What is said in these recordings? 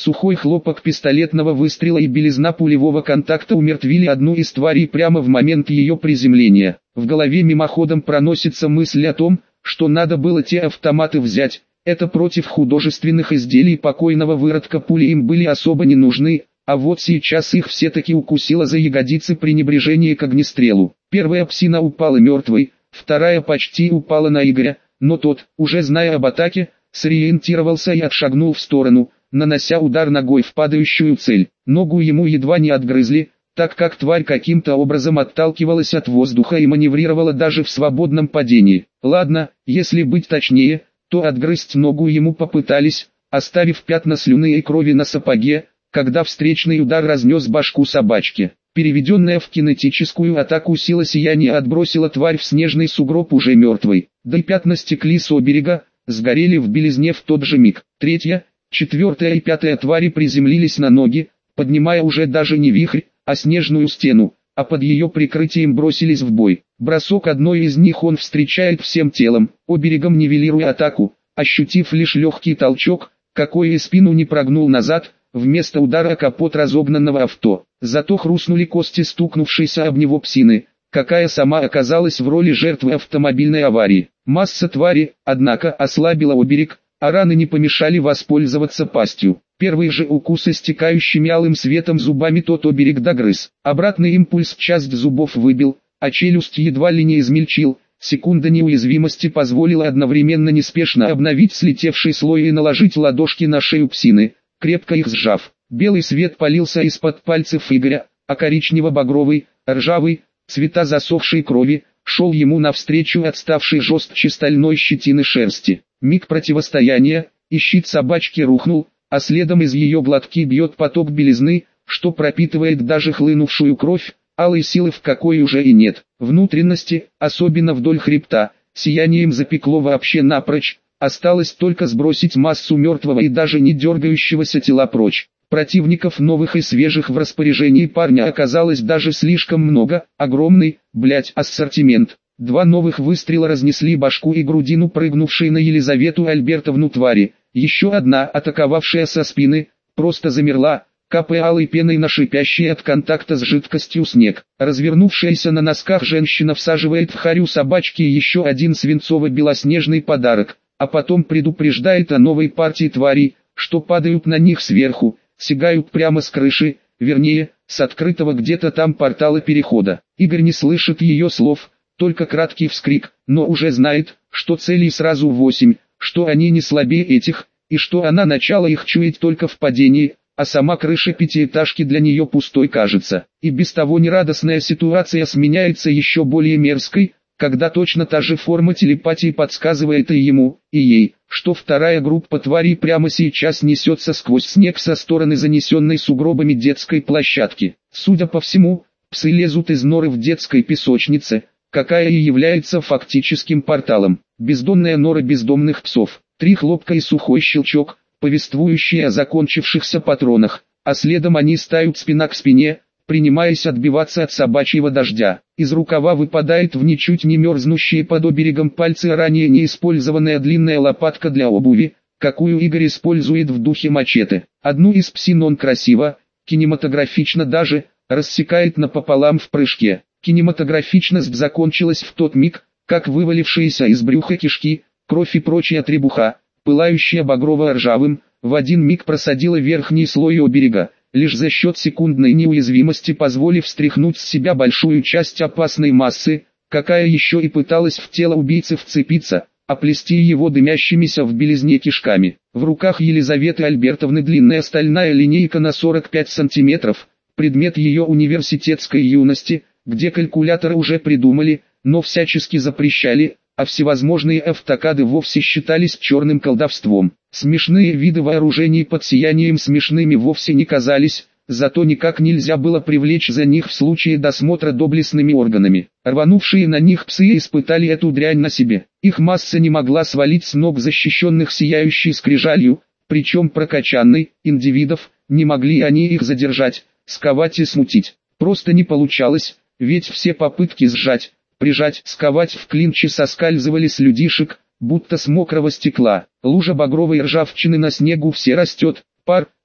Сухой хлопок пистолетного выстрела и белизна пулевого контакта умертвили одну из тварей прямо в момент ее приземления. В голове мимоходом проносится мысль о том, что надо было те автоматы взять. Это против художественных изделий покойного выродка пули им были особо не нужны, а вот сейчас их все-таки укусило за ягодицы пренебрежение к огнестрелу. Первая псина упала мертвой, вторая почти упала на Игоря, но тот, уже зная об атаке, сориентировался и отшагнул в сторону, нанося удар ногой в падающую цель. Ногу ему едва не отгрызли, так как тварь каким-то образом отталкивалась от воздуха и маневрировала даже в свободном падении. Ладно, если быть точнее, то отгрызть ногу ему попытались, оставив пятна слюны и крови на сапоге, когда встречный удар разнес башку собачки. Переведенная в кинетическую атаку сила сияния отбросила тварь в снежный сугроб уже мертвой. Да и пятна стекли с оберега, сгорели в белизне в тот же миг. Третья, четвертая и пятая твари приземлились на ноги, поднимая уже даже не вихрь, а снежную стену, а под ее прикрытием бросились в бой. Бросок одной из них он встречает всем телом, оберегом нивелируя атаку, ощутив лишь легкий толчок, какой и спину не прогнул назад, вместо удара капот разогнанного авто. Зато хрустнули кости стукнувшейся об него псины, какая сама оказалась в роли жертвы автомобильной аварии. Масса твари, однако, ослабила оберег, а раны не помешали воспользоваться пастью. Первый же укус истекающими алым светом зубами тот оберег догрыз. Обратный импульс часть зубов выбил, а челюсть едва ли не измельчил. Секунда неуязвимости позволила одновременно неспешно обновить слетевший слой и наложить ладошки на шею псины, крепко их сжав. Белый свет палился из-под пальцев Игоря, а коричнево-багровый, ржавый, цвета засохшей крови, шел ему навстречу отставшей жестче стальной щетины шерсти. Миг противостояния, и щит собачки рухнул, а следом из ее глотки бьет поток белизны, что пропитывает даже хлынувшую кровь, алой силы в какой уже и нет. Внутренности, особенно вдоль хребта, сиянием запекло вообще напрочь, осталось только сбросить массу мертвого и даже не дергающегося тела прочь. Противников новых и свежих в распоряжении парня оказалось даже слишком много, огромный, ассортимент. Два новых выстрела разнесли башку и грудину прыгнувшей на Елизавету Альбертовну твари. Еще одна, атаковавшая со спины, просто замерла, капая алой пеной на шипящий от контакта с жидкостью снег. Развернувшаяся на носках женщина всаживает в харю собачки еще один свинцово-белоснежный подарок, а потом предупреждает о новой партии тварей, что падают на них сверху, сигают прямо с крыши, вернее, с открытого где-то там портала перехода. Игорь не слышит ее слов, только краткий вскрик, но уже знает, что целей сразу 8, что они не слабее этих, и что она начало их чует только в падении, а сама крыша пятиэтажки для нее пустой кажется. И без того нерадостная ситуация сменяется еще более мерзкой, когда точно та же форма телепатии подсказывает и ему, и ей, что вторая группа тварей прямо сейчас несется сквозь снег со стороны занесенной сугробами детской площадки. Судя по всему, псы лезут из норы в детской песочнице, какая и является фактическим порталом. Бездонная нора бездомных псов. 3 хлопка и сухой щелчок, повествующие о закончившихся патронах, а следом они стают спина к спине, принимаясь отбиваться от собачьего дождя. Из рукава выпадает в ничуть не мерзнущие под оберегом пальцы ранее неиспользованная длинная лопатка для обуви, какую Игорь использует в духе мачете. Одну из псин он красиво, кинематографично даже, рассекает напополам в прыжке. Кинематографичность закончилась в тот миг, как вывалившиеся из брюха кишки, кровь и прочая требуха, пылающая багрово-ржавым, в один миг просадила верхний слой оберега, лишь за счет секундной неуязвимости позволив стряхнуть с себя большую часть опасной массы, какая еще и пыталась в тело убийцы вцепиться, оплести его дымящимися в белизне кишками. В руках Елизаветы Альбертовны длинная стальная линейка на 45 сантиметров, предмет ее университетской юности, где калькуляторы уже придумали, но всячески запрещали, а всевозможные автокады вовсе считались черным колдовством. Смешные виды вооружений под сиянием смешными вовсе не казались, зато никак нельзя было привлечь за них в случае досмотра доблестными органами. Рванувшие на них псы испытали эту дрянь на себе. Их масса не могла свалить с ног защищенных сияющей скрижалью, причем прокачанной, индивидов, не могли они их задержать, сковать и смутить. Просто не получалось, ведь все попытки сжать, прижать, сковать в клинче соскальзывали с людишек, будто с мокрого стекла. Лужа багровой ржавчины на снегу все растет, пар,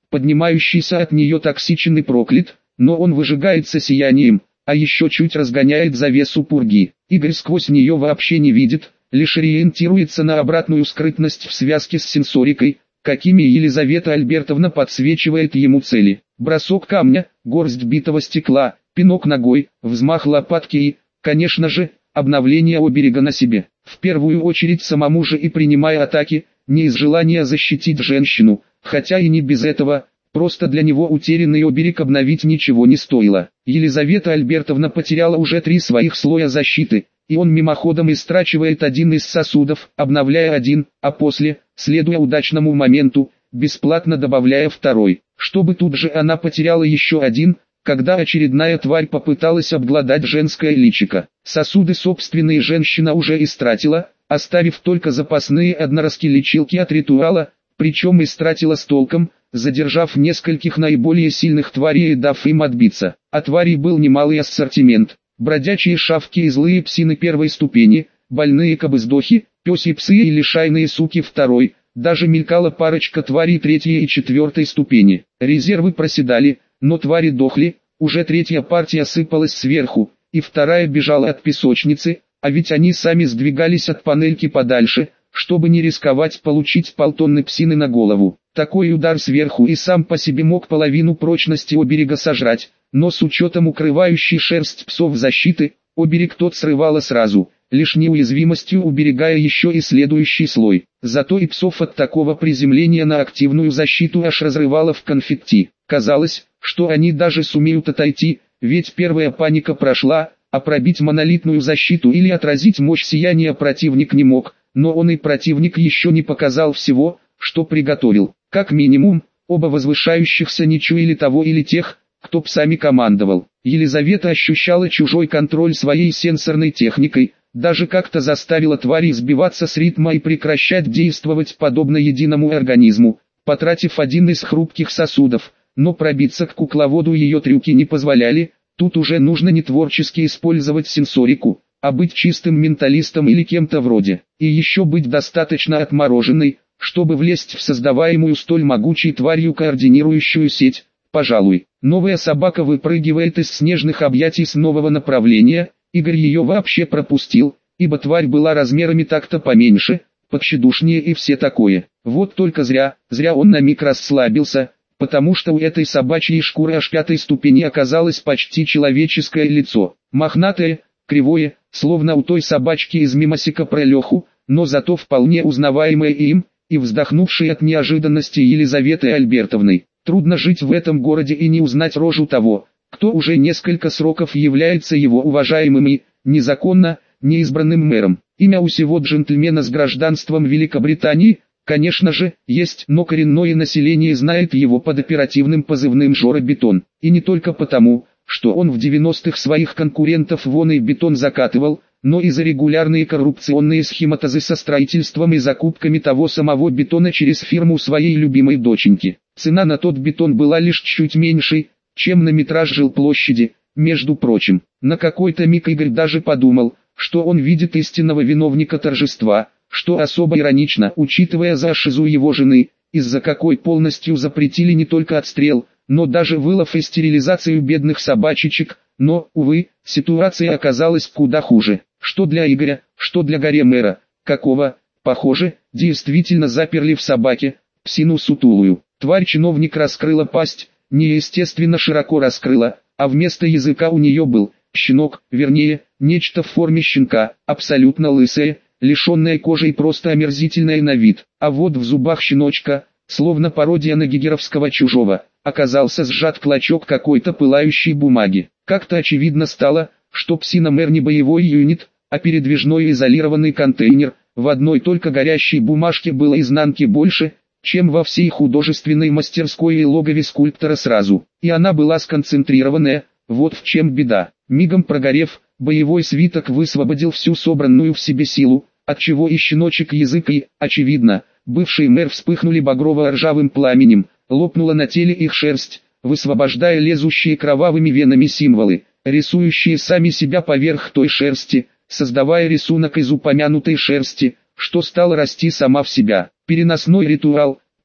поднимающийся от нее токсичен и проклят, но он выжигается сиянием, а еще чуть разгоняет завесу пурги. Игорь сквозь нее вообще не видит, лишь ориентируется на обратную скрытность в связке с сенсорикой, какими Елизавета Альбертовна подсвечивает ему цели. Бросок камня, горсть битого стекла, пинок ногой, взмах лопатки и, конечно же, обновление оберега на себе. В первую очередь самому же и принимая атаки, не из желания защитить женщину, хотя и не без этого, просто для него утерянный оберег обновить ничего не стоило. Елизавета Альбертовна потеряла уже 3 своих слоя защиты, и он мимоходом истрачивает один из сосудов, обновляя один, а после, следуя удачному моменту, бесплатно добавляя второй, чтобы тут же она потеряла еще один, когда очередная тварь попыталась обглодать женское личико. Сосуды собственные женщина уже истратила, оставив только запасные одноразки лечилки от ритуала, причем истратила с толком, задержав нескольких наиболее сильных тварей и дав им отбиться. А тварей был немалый ассортимент: бродячие шавки и злые псины первой ступени, больные кобыздохи, пёсьи псы и лишайные суки второй, даже мелькала парочка тварей 3-й и 4-й ступени. Резервы проседали, но твари дохли, уже 3-я партия сыпалась сверху, и 2-я бежала от песочницы, а ведь они сами сдвигались от панельки подальше, чтобы не рисковать получить полтонны псины на голову. Такой удар сверху и сам по себе мог половину прочности оберега сожрать, но с учетом укрывающей шерсть псов защиты, оберег тот срывало сразу, лишь неуязвимостью уберегая еще и следующий слой. Зато и псов от такого приземления на активную защиту аж разрывало в конфетти. Казалось, что они даже сумеют отойти, ведь первая паника прошла, а пробить монолитную защиту или отразить мощь сияния противник не мог, но он и противник еще не показал всего, что приготовил. Как минимум, оба возвышающихся не чуяли того или тех, кто псами командовал. Елизавета ощущала чужой контроль своей сенсорной техникой, даже как-то заставила твари сбиваться с ритма и прекращать действовать подобно единому организму, потратив один из хрупких сосудов, но пробиться к кукловоду ее трюки не позволяли. Тут уже нужно не творчески использовать сенсорику, а быть чистым менталистом или кем-то вроде. И еще быть достаточно отмороженной, чтобы влезть в создаваемую столь могучей тварью координирующую сеть. Пожалуй, новая собака выпрыгивает из снежных объятий с нового направления. Игорь ее вообще пропустил, ибо тварь была размерами так-то поменьше, потщедушнее и все такое. Вот только зря он на миг расслабился, потому что у этой собачьей шкуры аж 5-й ступени оказалось почти человеческое лицо. Мохнатое, кривое, словно у той собачки из мимасика про Леху, но зато вполне узнаваемое им, и вздохнувшей от неожиданности Елизаветы Альбертовны. Трудно жить в этом городе и не узнать рожу того, кто уже несколько сроков является его уважаемым и, незаконно, неизбранным мэром. Имя у сего джентльмена с гражданством Великобритании, конечно же, есть, но коренное население знает его под оперативным позывным Жора Бетон. И не только потому, что он в 90-х своих конкурентов вон и бетон закатывал, но и за регулярные коррупционные схематозы со строительством и закупками того самого бетона через фирму своей любимой доченьки. Цена на тот бетон была лишь чуть меньшей, чем на метраж жилплощади. Между прочим, на какой-то миг Игорь даже подумал, что он видит истинного виновника торжества, что особо иронично, учитывая шизу его жены, из-за какой полностью запретили не только отстрел, но даже вылов и стерилизацию бедных собачечек. Но, увы, ситуация оказалась куда хуже. Что для Игоря, что для горе-мэра, какого, похоже, действительно заперли в собаке, псину сутулую. Тварь-чиновник раскрыла пасть, неестественно широко раскрыла, а вместо языка у нее был щенок, вернее, нечто в форме щенка, абсолютно лысое, лишенное кожи и просто омерзительное на вид. А вот в зубах щеночка, словно пародия на гитлеровского чужого, оказался сжат клочок какой-то пылающей бумаги. Как-то очевидно стало, что псина-мэр не боевой юнит, а передвижной изолированный контейнер. В одной только горящей бумажке было изнанки больше, чем во всей художественной мастерской и логове скульптора сразу. И она была сконцентрированная, вот в чем беда. Мигом прогорев, боевой свиток высвободил всю собранную в себе силу, отчего и щеночек язык и, очевидно, бывший мэр вспыхнули багрово-ржавым пламенем, лопнула на теле их шерсть, высвобождая лезущие кровавыми венами символы, рисующие сами себя поверх той шерсти, создавая рисунок из упомянутой шерсти, что стала расти сама в себя. Переносной ритуал,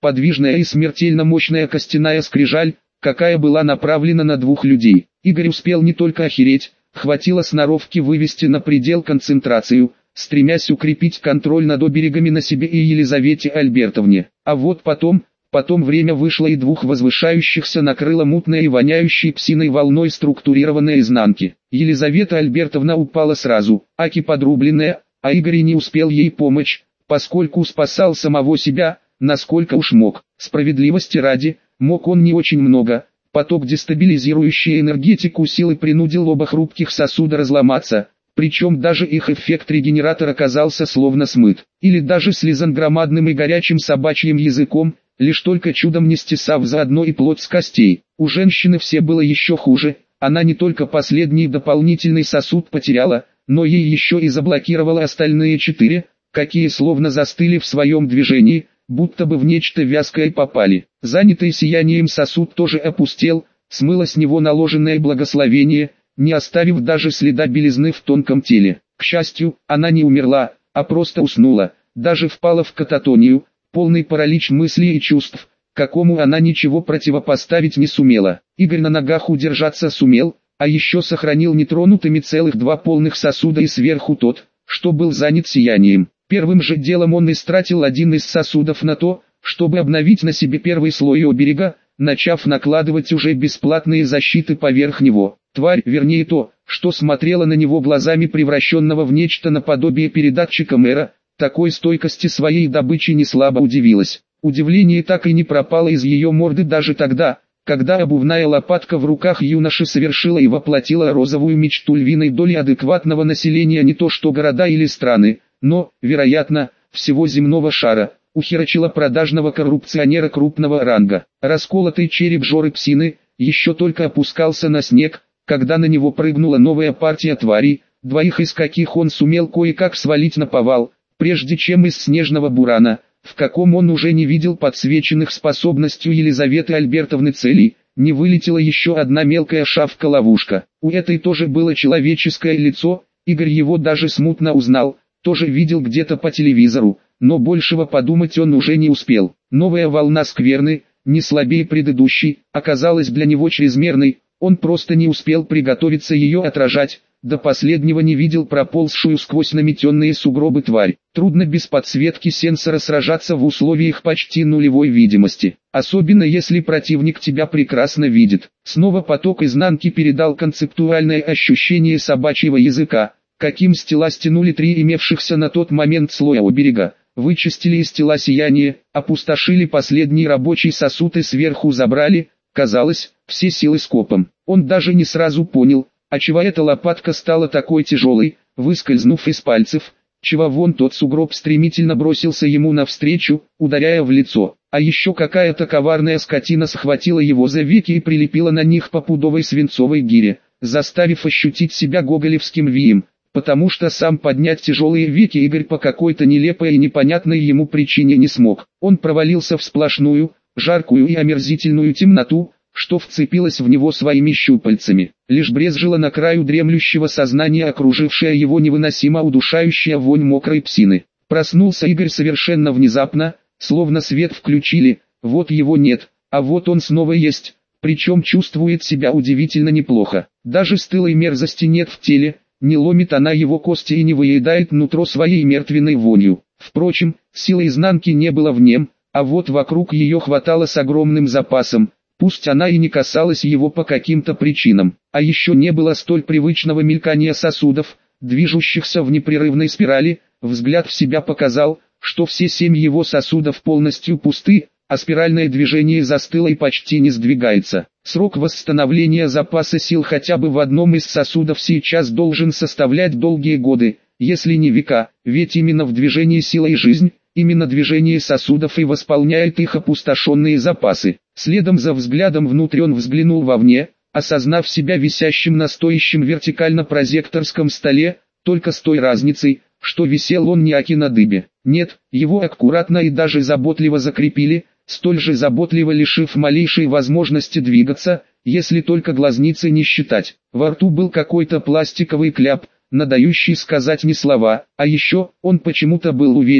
подвижная и смертельно мощная костяная скрижаль, какая была направлена на двух людей. Игорь успел не только охереть, хватило сноровки вывести на предел концентрацию, стремясь укрепить контроль над оберегами на себе и Елизавете Альбертовне. А вот потом время вышло, и двух возвышающихся накрыло мутной и воняющей псиной волной структурированной изнанки. Елизавета Альбертовна упала сразу, аки подрубленная, а Игорь не успел ей помочь, поскольку спасал самого себя, насколько уж мог. Справедливости ради, мог он не очень много. Поток дестабилизирующей энергетику силы принудил оба хрупких сосуда разломаться, причем даже их эффект регенератора оказался словно смыт, или даже слизан громадным и горячим собачьим языком, лишь только чудом не стесав заодно и плоть с костей. У женщины все было еще хуже, она не только последний дополнительный сосуд потеряла, но ей еще и заблокировала остальные 4, какие словно застыли в своем движении, будто бы в нечто вязкое попали. Занятый сиянием сосуд тоже опустел, смыло с него наложенное благословение, не оставив даже следа белизны в тонком теле. К счастью, она не умерла, а просто уснула, даже впала в кататонию, полный паралич мыслей и чувств, какому она ничего противопоставить не сумела. Игорь на ногах удержаться сумел, а еще сохранил нетронутыми целых 2 полных сосуда и сверху тот, что был занят сиянием. Первым же делом он истратил один из сосудов на то, чтобы обновить на себе первый слой оберега, начав накладывать уже бесплатные защиты поверх него. Тварь, вернее то, что смотрела на него глазами превращенного в нечто наподобие передатчика мэра, такой стойкости своей добычи не слабо удивилась. Удивление так и не пропало из ее морды даже тогда, когда обувная лопатка в руках юноши совершила и воплотила розовую мечту львиной доли адекватного населения не то что города или страны, но, вероятно, всего земного шара, ухерочила продажного коррупционера крупного ранга. Расколотый череп Жоры Псины еще только опускался на снег, когда на него прыгнула новая партия тварей, 2 из каких он сумел кое-как свалить наповал, прежде чем из снежного бурана, в каком он уже не видел подсвеченных способностью Елизаветы Альбертовны целей, не вылетела еще одна мелкая шавка-ловушка. У этой тоже было человеческое лицо, Игорь его даже смутно узнал, тоже видел где-то по телевизору, но большего подумать он уже не успел. Новая волна скверны, не слабее предыдущей, оказалась для него чрезмерной, он просто не успел приготовиться ее отражать, до последнего не видел проползшую сквозь наметенные сугробы тварь. Трудно без подсветки сенсора сражаться в условиях почти нулевой видимости, особенно если противник тебя прекрасно видит. Снова поток изнанки передал концептуальное ощущение собачьего языка, каким с тела стянули 3 имевшихся на тот момент слоя оберега, вычистили из тела сияние, опустошили последний рабочий сосуд и сверху забрали, казалось, все силы скопом. Он даже не сразу понял, отчего эта лопатка стала такой тяжелой, выскользнув из пальцев, чего вон тот сугроб стремительно бросился ему навстречу, ударяя в лицо. А еще какая-то коварная скотина схватила его за веки и прилепила на них по пудовой свинцовой гире, заставив ощутить себя гоголевским вием, потому что сам поднять тяжелые веки Игорь по какой-то нелепой и непонятной ему причине не смог. Он провалился в сплошную, жаркую и омерзительную темноту, что вцепилась в него своими щупальцами. Лишь брезжила на краю дремлющего сознания окружившая его невыносимо удушающая вонь мокрой псины. Проснулся Игорь совершенно внезапно, словно свет включили, вот его нет, а вот он снова есть, причем чувствует себя удивительно неплохо. Даже стылой мерзости нет в теле, не ломит она его кости и не выедает нутро своей мертвенной вонью. Впрочем, силы изнанки не было в нем, а вот вокруг ее хватало с огромным запасом, пусть она и не касалась его по каким-то причинам. А еще не было столь привычного мелькания сосудов, движущихся в непрерывной спирали, взгляд в себя показал, что все 7 его сосудов полностью пусты, а спиральное движение застыло и почти не сдвигается. Срок восстановления запаса сил хотя бы в одном из сосудов сейчас должен составлять долгие годы, если не века, ведь именно в движении сила и жизнь, именно движение сосудов и восполняет их опустошенные запасы. Следом за взглядом внутрь он взглянул вовне, осознав себя висящим на стоящем вертикально прозекторском столе, только с той разницей, что висел он не аки на дыбе. Нет, его аккуратно и даже заботливо закрепили, столь же заботливо лишив малейшей возможности двигаться, если только глазницы не считать. Во рту был какой-то пластиковый кляп, надающий сказать не слова, а еще, он почему-то был уверен,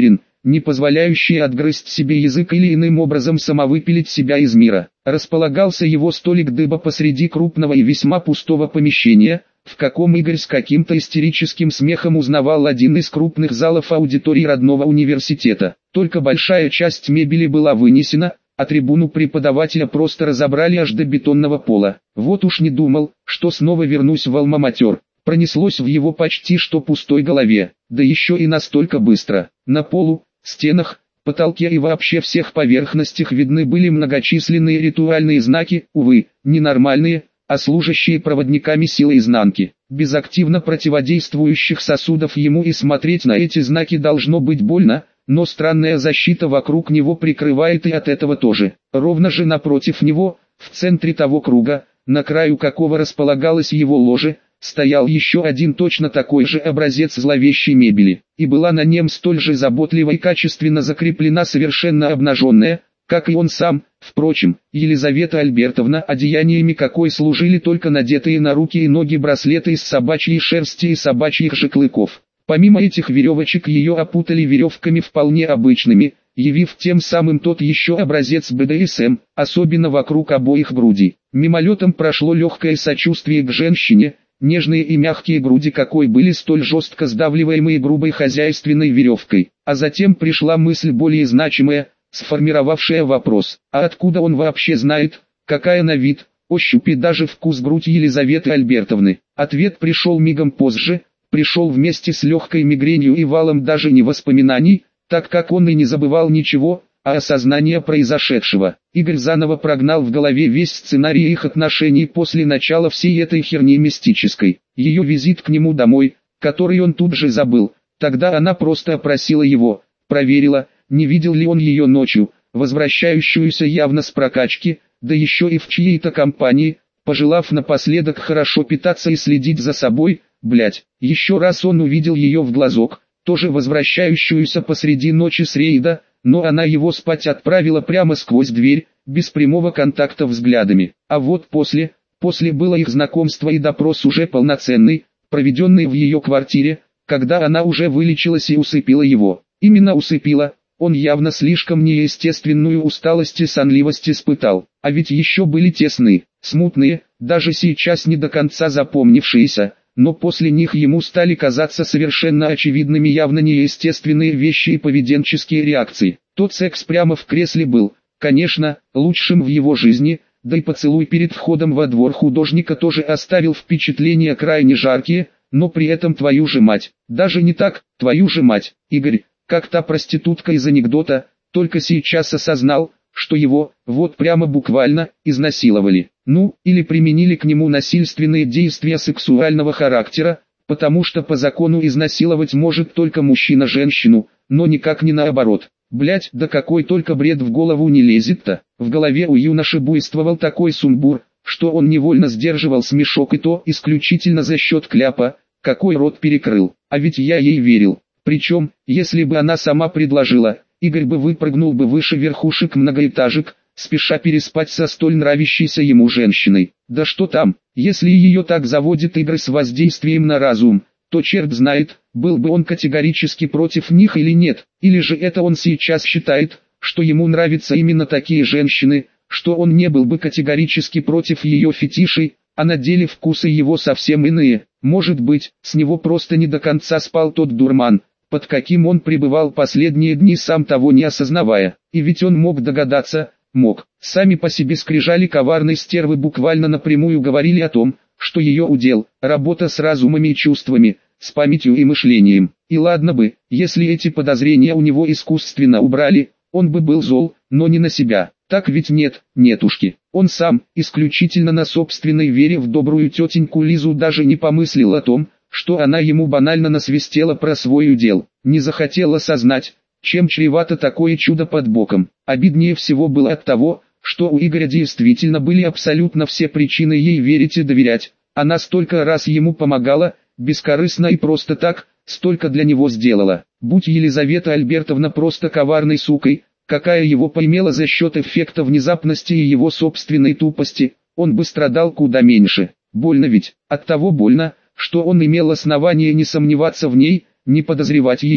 не позволяющие отгрызть себе язык или иным образом самовыпилить себя из мира. Располагался его столик дыба посреди крупного и весьма пустого помещения, в каком Игорь с каким-то истерическим смехом узнавал один из крупных залов аудитории родного университета. Только большая часть мебели была вынесена, а трибуну преподавателя просто разобрали аж до бетонного пола. Вот уж не думал, что снова вернусь в Альма-Матер. Пронеслось в его почти что пустой голове, да еще и настолько быстро. На полу, стенах, потолке и вообще всех поверхностях видны были многочисленные ритуальные знаки, увы, ненормальные, а служащие проводниками силы изнанки. Без активно противодействующих сосудов ему и смотреть на эти знаки должно быть больно, но странная защита вокруг него прикрывает и от этого тоже. Ровно же напротив него, в центре того круга, на краю какого располагалось его ложе, стоял еще один точно такой же образец зловещей мебели, и была на нем столь же заботливо и качественно закреплена совершенно обнаженная, как и он сам, впрочем, Елизавета Альбертовна, одеяниями какой служили только надетые на руки и ноги браслеты из собачьей шерсти и собачьих же клыков. Помимо этих веревочек ее опутали веревками вполне обычными, явив тем самым тот еще образец БДСМ, особенно вокруг обоих грудей. Мимолетом прошло легкое сочувствие к женщине, нежные и мягкие груди какой были столь жестко сдавливаемые грубой хозяйственной веревкой. А затем пришла мысль более значимая, сформировавшая вопрос: а откуда он вообще знает, какая на вид, ощупь и даже вкус грудь Елизаветы Альбертовны? Ответ пришел мигом позже, пришел вместе с легкой мигренью и валом даже не воспоминаний, так как он и не забывал ничего, а осознание произошедшего. Игорь заново прогнал в голове весь сценарий их отношений после начала всей этой херни мистической. Ее визит к нему домой, который он тут же забыл, тогда она просто опросила его, проверила, не видел ли он ее ночью, возвращающуюся явно с прокачки, да еще и в чьей-то компании, пожелав напоследок хорошо питаться и следить за собой. Еще раз он увидел ее в глазок, тоже возвращающуюся посреди ночи с рейда, но она его спать отправила прямо сквозь дверь, без прямого контакта взглядами. А вот после было их знакомство и допрос уже полноценный, проведенный в ее квартире, когда она уже вылечилась и усыпила его. Именно усыпила, он явно слишком неестественную усталость и сонливость испытал. А ведь еще были те сны, смутные, даже сейчас не до конца запомнившиеся, но после них ему стали казаться совершенно очевидными явно неестественные вещи и поведенческие реакции. Тот секс прямо в кресле был, конечно, лучшим в его жизни, да и поцелуй перед входом во двор художника тоже оставил впечатления крайне жаркие, но при этом твою же мать, даже не так, твою же мать, Игорь, как та проститутка из анекдота, только сейчас осознал, что его, вот прямо буквально, изнасиловали. Ну, или применили к нему насильственные действия сексуального характера, потому что по закону изнасиловать может только мужчина женщину, но никак не наоборот. Да какой только бред в голову не лезет-то. В голове у юноши буйствовал такой сумбур, что он невольно сдерживал смешок, и то исключительно за счет кляпа, какой рот перекрыл. А ведь я ей верил. Причем, если бы она сама предложила, Игорь бы выпрыгнул бы выше верхушек многоэтажек, спеша переспать со столь нравящейся ему женщиной. Да что там, если ее так заводит игры с воздействием на разум, то черт знает, был бы он категорически против них или нет, или же это он сейчас считает, что ему нравятся именно такие женщины, что он не был бы категорически против ее фетишей, а на деле вкусы его совсем иные. Может быть, с него просто не до конца спал тот дурман, под каким он пребывал последние дни, сам того не осознавая. И ведь он мог догадаться, мог. Сами по себе скрижали коварной стервы буквально напрямую говорили о том, что ее удел – работа с разумами и чувствами, с памятью и мышлением. И ладно бы, если эти подозрения у него искусственно убрали, он бы был зол, но не на себя. Так ведь нет, нетушки. Он сам, исключительно на собственной вере в добрую тетеньку Лизу, даже не помыслил о том, что она ему банально насвистела про свой удел. Не захотел осознать, чем чревато такое чудо под боком. Обиднее всего было от того, что у Игоря действительно были абсолютно все причины ей верить и доверять. Она столько раз ему помогала, бескорыстно и просто так, столько для него сделала. Будь Елизавета Альбертовна просто коварной сукой, какая его поимела за счет эффекта внезапности и его собственной тупости, он бы страдал куда меньше. Больно ведь, оттого больно, что он имел основание не сомневаться в ней, не подозревать ее,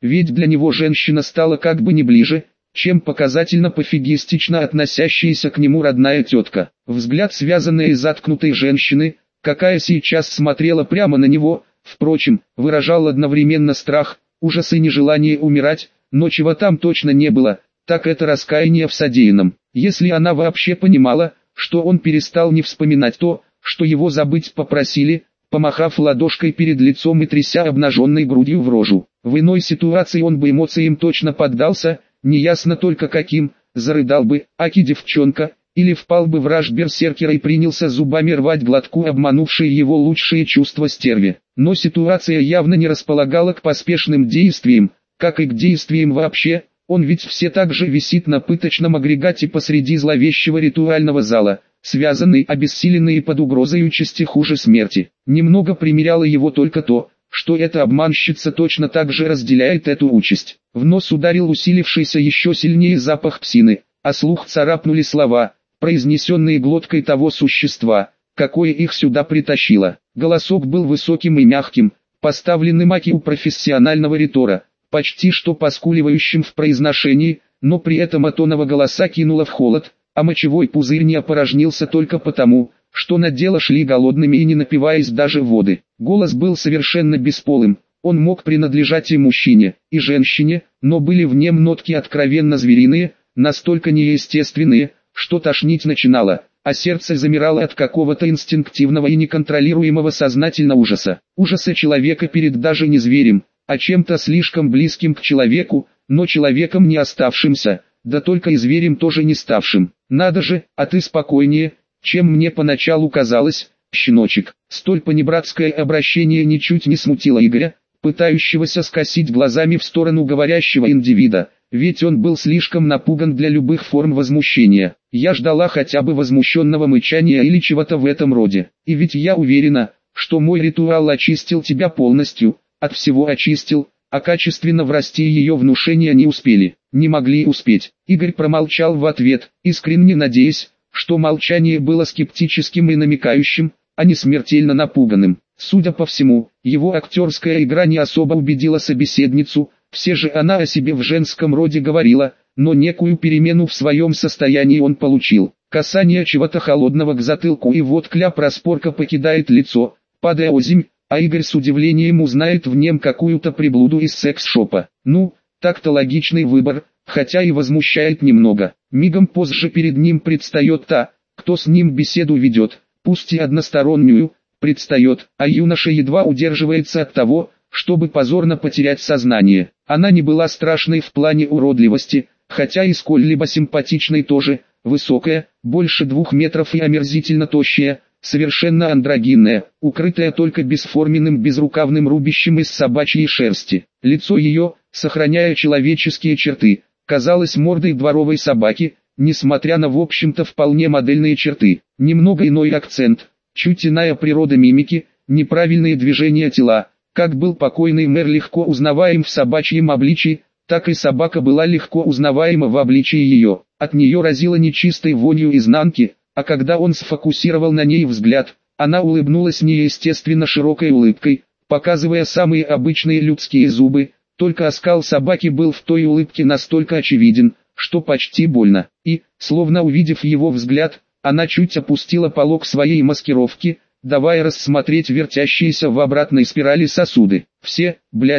ведь для него женщина стала как бы не ближе, чем показательно пофигистично относящаяся к нему родная тетка. Взгляд связанной и заткнутой женщины, какая сейчас смотрела прямо на него, впрочем, выражал одновременно страх, ужас и нежелание умирать, но чего там точно не было, так это раскаяние в содеянном. Если она вообще понимала, что он перестал не вспоминать то, что его забыть попросили, помахав ладошкой перед лицом и тряся обнаженной грудью в рожу. В иной ситуации он бы эмоциям точно поддался, неясно только каким, зарыдал бы, аки девчонка, или впал бы в раж берсеркера и принялся зубами рвать глотку обманувшие его лучшие чувства стерви. Но ситуация явно не располагала к поспешным действиям, как и к действиям вообще. Он ведь все так же висит на пыточном агрегате посреди зловещего ритуального зала, связанный, обессиленный и под угрозой участи хуже смерти. Немного примеряло его только то, что эта обманщица точно так же разделяет эту участь. В нос ударил усилившийся еще сильнее запах псины, а слух царапнули слова, произнесенные глоткой того существа, какое их сюда притащило. Голосок был высоким и мягким, поставленным аки у профессионального ритора, почти что поскуливающим в произношении, но при этом атонного голоса кинуло в холод, а мочевой пузырь не опорожнился только потому, что на дело шли голодными и не напиваясь даже воды. Голос был совершенно бесполым, он мог принадлежать и мужчине, и женщине, но были в нем нотки откровенно звериные, настолько неестественные, что тошнить начинало, а сердце замирало от какого-то инстинктивного и неконтролируемого сознательного ужаса. Ужаса человека перед даже не зверем, а чем-то слишком близким к человеку, но человеком не оставшимся, да только и зверем тоже не ставшим. «Надо же, а ты спокойнее, чем мне поначалу казалось, щеночек». Столь понебратское обращение ничуть не смутило Игоря, пытающегося скосить глазами в сторону говорящего индивида, ведь он был слишком напуган для любых форм возмущения. «Я ждала хотя бы возмущенного мычания или чего-то в этом роде, и ведь я уверена, что мой ритуал очистил тебя полностью, от всего очистил, а качественно врасти ее внушения не успели, не могли успеть». Игорь промолчал в ответ, искренне надеясь, что молчание было скептическим и намекающим, а не смертельно напуганным. Судя по всему, его актерская игра не особо убедила собеседницу, все же она о себе в женском роде говорила, но некую перемену в своем состоянии он получил. Касание чего-то холодного к затылку, и вот кляп-распорка покидает лицо, падая озимь, а Игорь с удивлением узнает в нем какую-то приблуду из секс-шопа. Ну, так-то логичный выбор, хотя и возмущает немного. Мигом позже перед ним предстает та, кто с ним беседу ведет, пусть и одностороннюю, предстает, а юноша едва удерживается от того, чтобы позорно потерять сознание. Она не была страшной в плане уродливости, хотя и сколь-либо симпатичной тоже, высокая, больше 2 метров и омерзительно тощая, совершенно андрогинная, укрытая только бесформенным безрукавным рубищем из собачьей шерсти. Лицо ее, сохраняя человеческие черты, казалось мордой дворовой собаки, несмотря на в общем-то вполне модельные черты. Немного иной акцент, чуть иная природа мимики, неправильные движения тела. Как был покойный мэр легко узнаваем в собачьем обличии, так и собака была легко узнаваема в обличии ее. От нее разило нечистой вонью изнанки, а когда он сфокусировал на ней взгляд, она улыбнулась неестественно широкой улыбкой, показывая самые обычные людские зубы, только оскал собаки был в той улыбке настолько очевиден, что почти больно. И, словно увидев его взгляд, она чуть опустила полог своей маскировки, давая рассмотреть вертящиеся в обратной спирали сосуды. Все,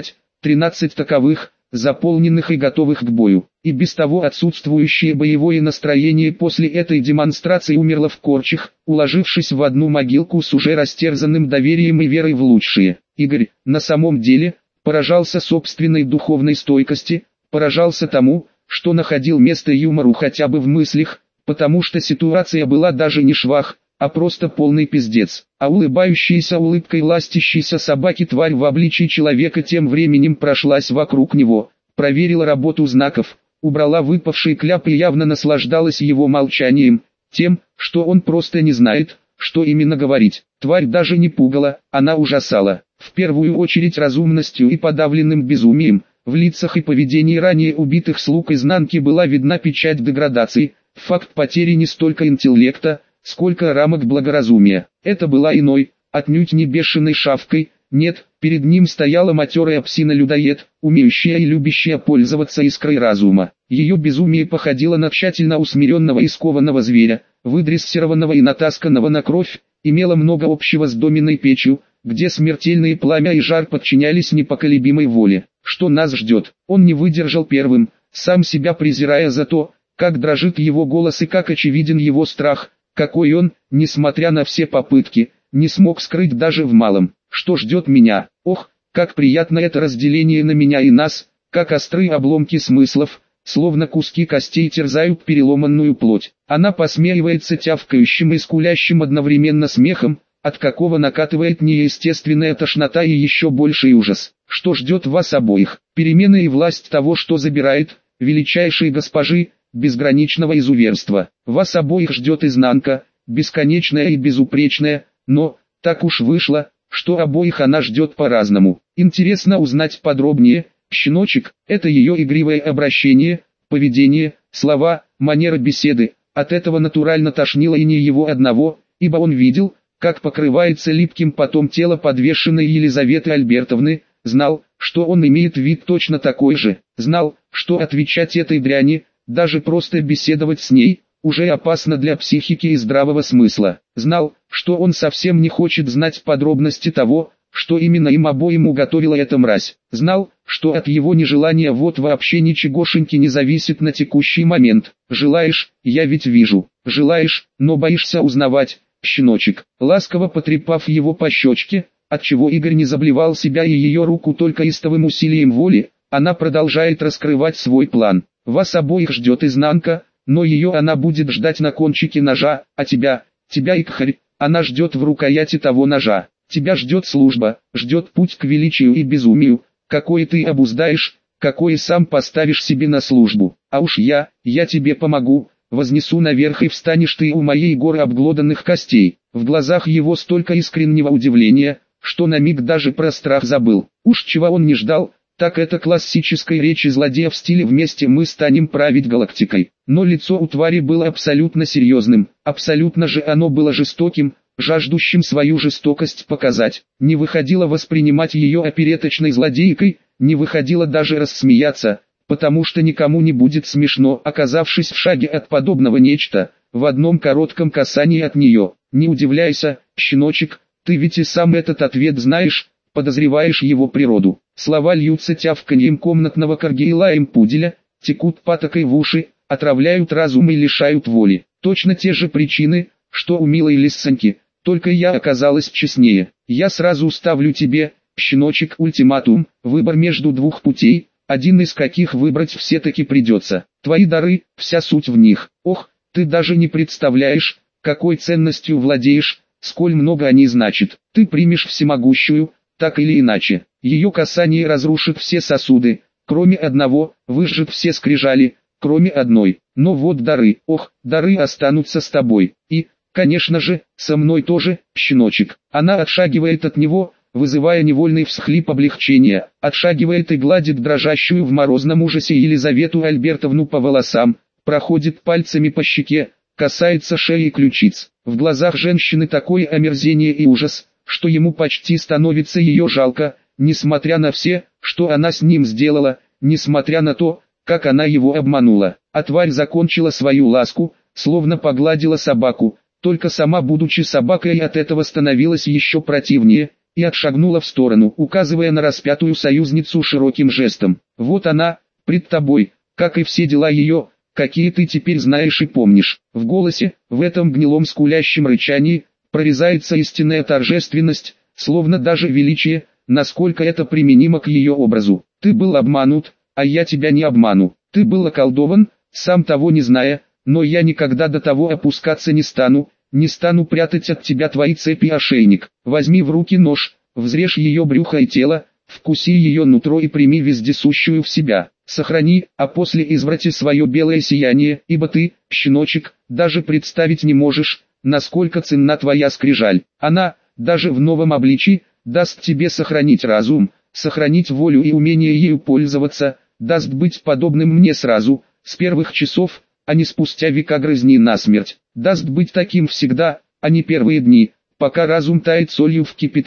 13 таковых, заполненных и готовых к бою. И без того отсутствующее боевое настроение после этой демонстрации умерло в корчах, уложившись в одну могилку с уже растерзанным доверием и верой в лучшее. Игорь, на самом деле, поражался собственной духовной стойкости, поражался тому, что находил место юмору хотя бы в мыслях, потому что ситуация была даже не швах, а просто полный пиздец. А улыбающаяся улыбкой ластящейся собаки тварь в обличии человека тем временем прошлась вокруг него, проверила работу знаков, убрала выпавший кляп и явно наслаждалась его молчанием, тем, что он просто не знает, что именно говорить. Тварь даже не пугала, она ужасала, в первую очередь разумностью и подавленным безумием. В лицах и поведении ранее убитых слуг изнанки была видна печать деградации, факт потери не столько интеллекта, сколько рамок благоразумия. Это была иной, отнюдь не бешеной шавкой, нет, Перед ним стояла матерая псина-людоед, умеющая и любящая пользоваться искрой разума. Ее безумие походило на тщательно усмиренного и скованного зверя, выдрессированного и натасканного на кровь, имело много общего с доменной печью, где смертельные пламя и жар подчинялись непоколебимой воле. Что нас ждет? Он не выдержал первым, сам себя презирая за то, как дрожит его голос и как очевиден его страх, какой он, несмотря на все попытки, не смог скрыть даже в малом. Что ждет меня? Ох, как приятно это разделение на меня и нас, как острые обломки смыслов, словно куски костей терзают переломанную плоть. Она посмеивается тявкающим и скулящим одновременно смехом, от какого накатывает неестественная тошнота и еще больший ужас. Что ждет вас обоих? Перемены и власть того, что забирает, величайшей госпожи, безграничного изуверства. Вас обоих ждет изнанка, бесконечная и безупречная, но, так уж вышло, что обоих она ждет по-разному. Интересно узнать подробнее, щеночек, это ее игривое обращение, поведение, слова, манера беседы. От этого натурально тошнило и не его одного, ибо он видел, как покрывается липким потом тело подвешенной Елизаветы Альбертовны, знал, что он имеет вид точно такой же, знал, что отвечать этой дряни, даже просто беседовать с ней, уже опасно для психики и здравого смысла. Знал, что он совсем не хочет знать подробности того, что именно им обоим уготовила эта мразь. Знал, что от его нежелания вот вообще ничегошеньки не зависит на текущий момент. Желаешь, я ведь вижу. Желаешь, но боишься узнавать, щеночек. Ласково потрепав его по щечке, отчего Игорь не заблевал себя и ее руку только истовым усилием воли, она продолжает раскрывать свой план. Вас обоих ждет изнанка, но ее она будет ждать на кончике ножа, а тебя, Игорь, она ждет в рукояти того ножа. Тебя ждет служба, ждет путь к величию и безумию, какой ты обуздаешь, какой сам поставишь себе на службу. А уж я тебе помогу, вознесу наверх и встанешь ты у моей горы обглоданных костей. В глазах его столько искреннего удивления, что на миг даже про страх забыл. Уж чего он не ждал, так это классической речи злодея в стиле «вместе мы станем править галактикой». Но лицо у твари было абсолютно серьезным, абсолютно же оно было жестоким, жаждущим свою жестокость показать. Не выходило воспринимать ее опереточной злодейкой, не выходило даже рассмеяться, потому что никому не будет смешно, оказавшись в шаге от подобного нечто, в одном коротком касании от нее. Не удивляйся, щеночек, ты ведь и сам этот ответ знаешь, подозреваешь его природу. Слова льются тявканьем комнатного корги и лаем пуделя, текут патокой в уши, отравляют разум и лишают воли. Точно те же причины, что у милой лисоньки, только я оказалась честнее. Я сразу ставлю тебе, щеночек, ультиматум, выбор между двух путей, один из каких выбрать все-таки придется. Твои дары, вся суть в них. Ох, ты даже не представляешь, какой ценностью владеешь, сколь много они значат. Ты примешь всемогущую, так или иначе. Ее касание разрушит все сосуды, кроме одного, выжжет все скрижали, кроме одной. Но вот дары, ох, дары останутся с тобой. И, конечно же, со мной тоже, щеночек. Она отшагивает от него, вызывая невольный всхлип облегчения, отшагивает и гладит дрожащую в морозном ужасе Елизавету Альбертовну по волосам, проходит пальцами по щеке, касается шеи и ключиц. В глазах женщины такое омерзение и ужас, что ему почти становится ее жалко, несмотря на все, что она с ним сделала, несмотря на то, как она его обманула. А тварь закончила свою ласку, словно погладила собаку, только сама будучи собакой от этого становилась еще противнее, и отшагнула в сторону, указывая на распятую союзницу широким жестом. Вот она, пред тобой, как и все дела ее, какие ты теперь знаешь и помнишь. В голосе, в этом гнилом скулящем рычании, прорезается истинная торжественность, словно даже величие, насколько это применимо к ее образу. Ты был обманут, а я тебя не обману. Ты был околдован, сам того не зная, но я никогда до того опускаться не стану прятать от тебя твои цепи и ошейник. Возьми в руки нож, взрежь ее брюхо и тело, вкуси ее нутро и прими вездесущую в себя. Сохрани, а после изврати свое белое сияние, ибо ты, щеночек, даже представить не можешь, насколько ценна твоя скрижаль. Она, даже в новом обличии, даст тебе сохранить разум, сохранить волю и умение ею пользоваться, даст быть подобным мне сразу, с первых часов, а не спустя века грызни насмерть. Даст быть таким всегда, а не первые дни, пока разум тает солью в кипятке.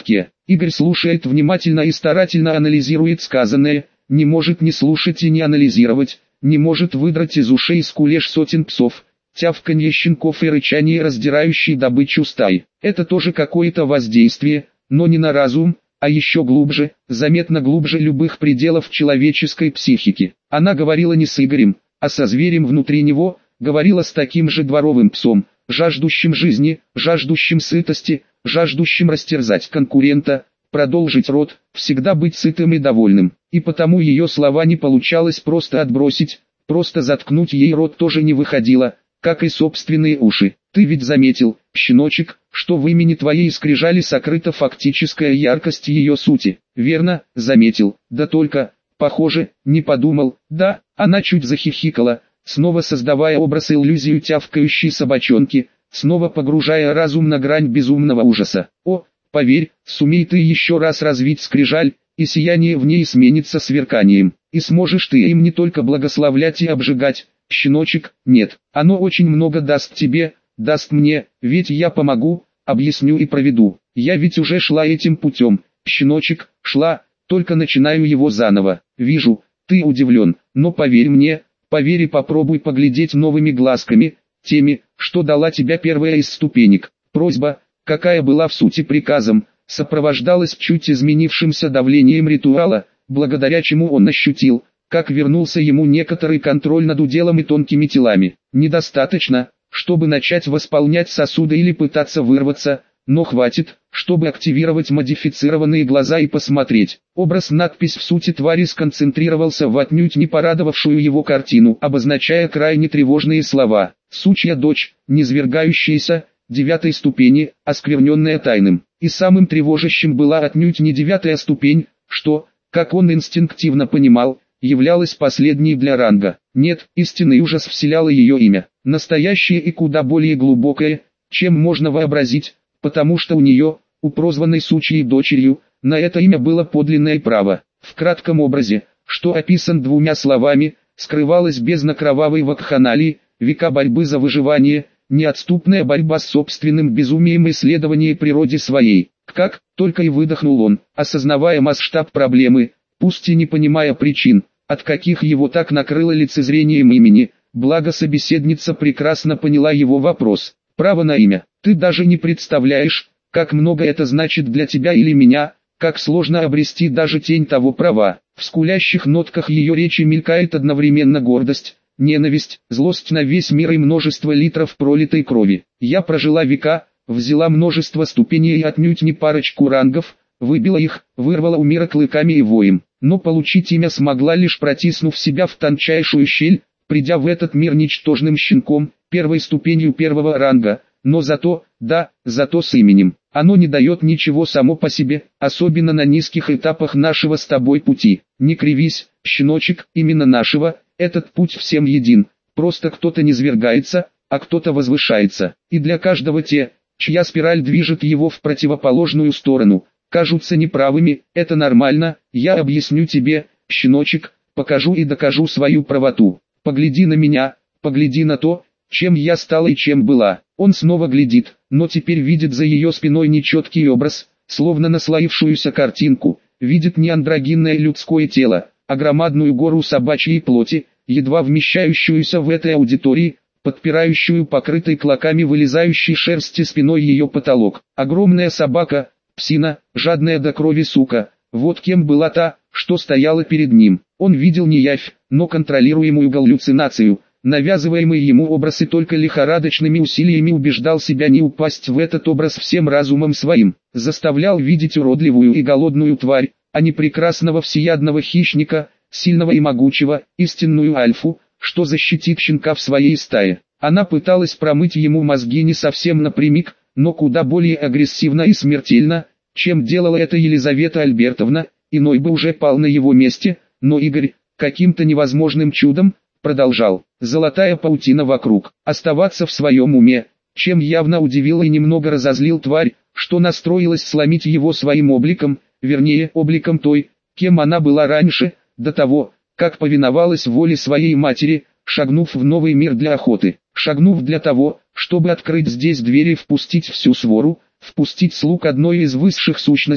Игорь слушает внимательно и старательно анализирует сказанное, не может не слушать и не анализировать, не может выдрать из ушей скулеж сотен псов, тявканье щенков и рычание, раздирающей добычу стаи. Это тоже какое-то воздействие, но не на разум, а еще глубже, заметно глубже любых пределов человеческой психики. Она говорила не с Игорем, а со зверем внутри него, говорила с таким же дворовым псом, жаждущим жизни, жаждущим сытости, жаждущим растерзать конкурента, продолжить род, всегда быть сытым и довольным. И потому ее слова не получалось просто отбросить, просто заткнуть ей рот тоже не выходило, как и собственные уши. Ты ведь заметил, щеночек, что в имени твоей скрижали сокрыта фактическая яркость ее сути. Верно, заметил, да только, похоже, не подумал. Да, она чуть захихикала, снова создавая образ и иллюзию тявкающей собачонки, снова погружая разум на грань безумного ужаса. О, поверь, сумей ты еще раз развить скрижаль, и сияние в ней сменится сверканием, и сможешь ты им не только благословлять и обжигать, щеночек, нет, оно очень много даст тебе, даст мне, ведь я помогу, объясню и проведу. Я ведь уже шла этим путем, щеночек, шла, только начинаю его заново. Вижу, ты удивлен, но поверь мне, поверь и попробуй поглядеть новыми глазками, теми, что дала тебя первая из ступенек. Просьба, какая была в сути приказом, сопровождалась чуть изменившимся давлением ритуала, благодаря чему он ощутил, как вернулся ему некоторый контроль над уделом и тонкими телами. Недостаточно, чтобы начать восполнять сосуды или пытаться вырваться, но хватит, чтобы активировать модифицированные глаза и посмотреть. Образ-надпись в сути твари сконцентрировался в отнюдь не порадовавшую его картину, обозначая крайне тревожные слова. Сучья дочь, низвергающаяся, 9 ступени, оскверненная тайным. И самым тревожащим была отнюдь не 9 ступень, что, как он инстинктивно понимал, являлась последней для ранга. Нет, истинный ужас вселяло ее имя, настоящее и куда более глубокое, чем можно вообразить, потому что у нее, у прозванной сучьей дочерью, на это имя было подлинное право. В кратком образе, что описан 2 словами, скрывалась бездна кровавой вакханалии, века борьбы за выживание, неотступная борьба с собственным безумием и исследование природе своей. Как, только и выдохнул он, осознавая масштаб проблемы, пусть и не понимая причин, от каких его так накрыло лицезрением имени, благо собеседница прекрасно поняла его вопрос. Право на имя. Ты даже не представляешь, как много это значит для тебя или меня, как сложно обрести даже тень того права. В скулящих нотках ее речи мелькает одновременно гордость, ненависть, злость на весь мир и множество литров пролитой крови. Я прожила века, взяла множество ступеней и отнюдь не парочку рангов, выбила их, вырвала у мира клыками и воем, но получить имя смогла лишь протиснув себя в тончайшую щель, придя в этот мир ничтожным щенком, 1 ступенью 1 ранга, но зато, да, зато с именем. Оно не дает ничего само по себе, особенно на низких этапах нашего с тобой пути. Не кривись, щеночек, именно нашего, этот путь всем един, просто кто-то низвергается, а кто-то возвышается. И для каждого те, чья спираль движет его в противоположную сторону, кажутся неправыми, это нормально, я объясню тебе, щеночек, покажу и докажу свою правоту. Погляди на меня, погляди на то, чем я стала и чем была. Он снова глядит, но теперь видит за ее спиной нечеткий образ, словно наслоившуюся картинку, видит не андрогинное людское тело, а громадную гору собачьей плоти, едва вмещающуюся в этой аудитории, подпирающую покрытой клоками вылезающей шерсти спиной ее потолок. Огромная собака, псина, жадная до крови сука, вот кем была та, что стояла перед ним. Он видел не явь, но контролируемую галлюцинацию, навязываемый ему образ и только лихорадочными усилиями убеждал себя не упасть в этот образ всем разумом своим, заставлял видеть уродливую и голодную тварь, а не прекрасного всеядного хищника, сильного и могучего, истинную альфу, что защитит щенка в своей стае. Она пыталась промыть ему мозги не совсем напрямик, но куда более агрессивно и смертельно, чем делала это Елизавета Альбертовна, иной бы уже пал на его месте, но Игорь, каким-то невозможным чудом, продолжал. Золотая паутина вокруг, оставаться в своем уме, чем явно удивил и немного разозлил тварь, что настроилась сломить его своим обликом, вернее обликом той, кем она была раньше, до того, как повиновалась воле своей матери, шагнув в новый мир для охоты, шагнув для того, чтобы открыть здесь двери и впустить всю свору, впустить слуг одной из высших сущностей,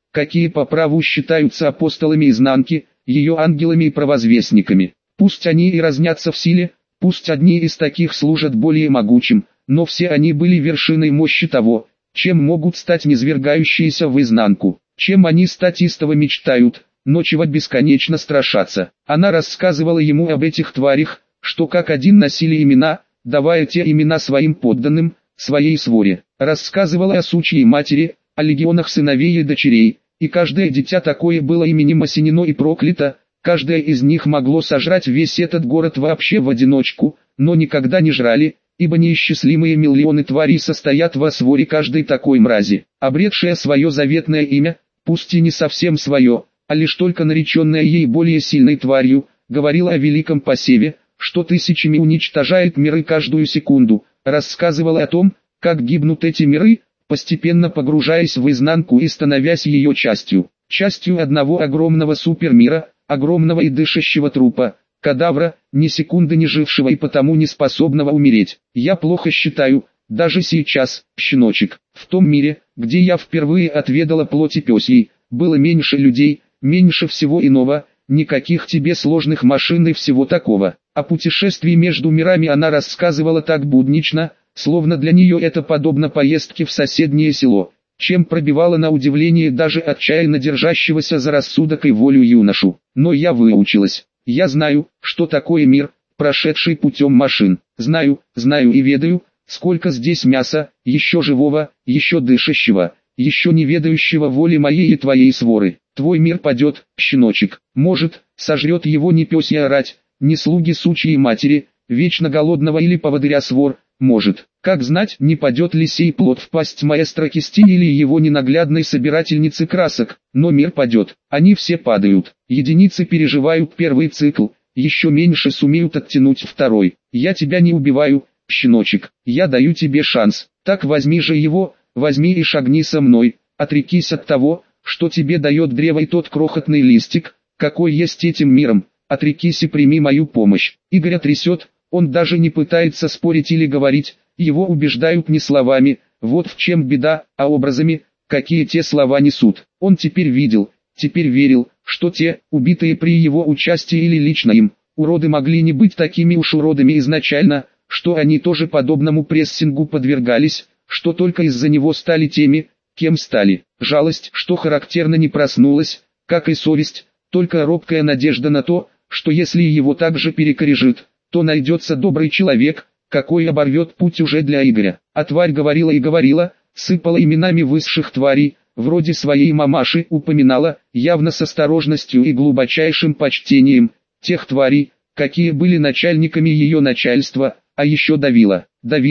какие по праву считаются апостолами изнанки, ее ангелами и провозвестниками. Пусть они и разнятся в силе, пусть одни из таких служат более могучим, но все они были вершиной мощи того, чем могут стать низвергающиеся в изнанку, чем они стать истово мечтают, но чего бесконечно страшатся. Она рассказывала ему об этих тварях, что как один носили имена, давая те имена своим подданным, своей своре. Рассказывала о сучьей матери, о легионах сыновей и дочерей, и каждое дитя такое было именем осенено и проклято, каждое из них могло сожрать весь этот город вообще в одиночку, но никогда не жрали, ибо неисчислимые миллионы тварей состоят во своре каждой такой мрази, обретшая свое заветное имя, пусть и не совсем свое, а лишь только нареченная ей более сильной тварью, говорила о великом посеве, что тысячами уничтожает миры каждую секунду, рассказывала о том, как гибнут эти миры, постепенно погружаясь в изнанку и становясь ее частью одного огромного супермира, огромного и дышащего трупа, кадавра, ни секунды не жившего и потому не способного умереть. Я плохо считаю, даже сейчас, щеночек, в том мире, где я впервые отведала плоти пёсьей, было меньше людей, меньше всего иного, никаких тебе сложных машин и всего такого. О путешествии между мирами она рассказывала так буднично, словно для нее это подобно поездке в соседнее село, чем пробивала на удивление даже отчаянно держащегося за рассудок и волю юношу. Но я выучилась. Я знаю, что такое мир, прошедший путем машин. Знаю и ведаю, сколько здесь мяса, еще живого, еще дышащего, еще не ведающего воли моей и твоей своры. Твой мир падет, щеночек. Может, сожрет его не пёсья рать, не слуги сучьей матери, вечно голодного или поводыря свор. Может, как знать, не падет ли сей плод в пасть маэстро кисти или его ненаглядной собирательницы красок, но мир падет, они все падают, единицы переживают первый цикл, еще меньше сумеют оттянуть второй. Я тебя не убиваю, щеночек, я даю тебе шанс, так возьми же его, возьми и шагни со мной, отрекись от того, что тебе дает древо и тот крохотный листик, какой есть этим миром, отрекись и прими мою помощь. Игоря трясет. Он даже не пытается спорить или говорить, его убеждают не словами, вот в чем беда, а образами, какие те слова несут. Он теперь видел, теперь верил, что те, убитые при его участии или лично им, уроды могли не быть такими уж уродами изначально, что они тоже подобному прессингу подвергались, что только из-за него стали теми, кем стали. Жалость, что характерно, не проснулась, как и совесть, только робкая надежда на то, что если его также перекорежит, то найдется добрый человек, какой оборвет путь уже для Игоря. А тварь говорила и говорила, сыпала именами высших тварей, вроде своей мамаши упоминала, явно с осторожностью и глубочайшим почтением, тех тварей, какие были начальниками ее начальства, а еще давила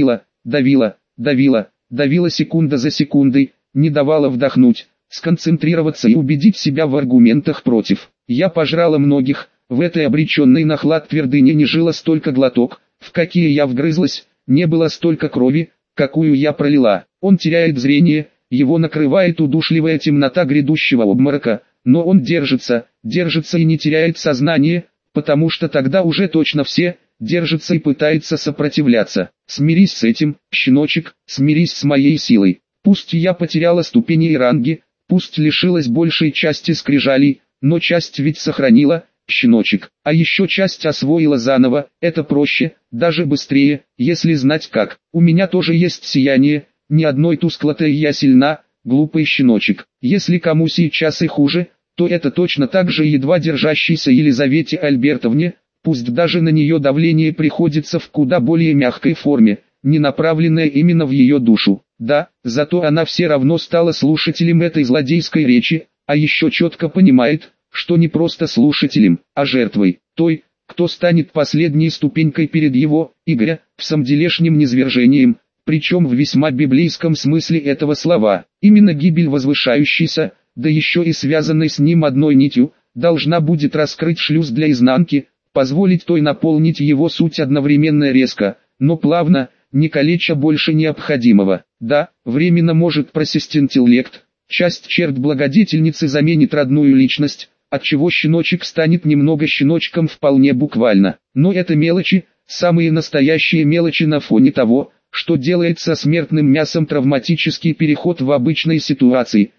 секунда за секундой, не давала вдохнуть, сконцентрироваться и убедить себя в аргументах против. Я пожрала многих. В этой обреченной на хлад твердыне не жило столько глоток, в какие я вгрызлась, не было столько крови, какую я пролила. Он теряет зрение, его накрывает удушливая темнота грядущего обморока, но он держится и не теряет сознание, потому что тогда уже точно все, держится и пытается сопротивляться. Смирись с этим, щеночек, смирись с моей силой. Пусть я потеряла ступени и ранги, пусть лишилась большей части скрижалей, но часть ведь сохранила, щеночек, а еще часть освоила заново, это проще, даже быстрее, если знать как. У меня тоже есть сияние, ни одной тусклотой я сильна, глупый щеночек. Если кому сейчас и хуже, то это точно так же едва держащейся Елизавете Альбертовне, пусть даже на нее давление приходится в куда более мягкой форме, не направленное именно в ее душу. Да, зато она все равно стала слушателем этой злодейской речи, а еще четко понимает, что не просто слушателем, а жертвой, той, кто станет последней ступенькой перед его, Игоря, всамделешним низвержением, причем в весьма библейском смысле этого слова. Именно гибель возвышающейся, да еще и связанной с ним одной нитью, должна будет раскрыть шлюз для изнанки, позволить той наполнить его суть одновременно резко, но плавно, не калеча больше необходимого. Да, временно может просесть интеллект, часть черт благодетельницы заменит родную личность, отчего щеночек станет немного щеночком вполне буквально. Но это мелочи, самые настоящие мелочи на фоне того, что делает со смертным мясом травматический переход в обычной ситуации,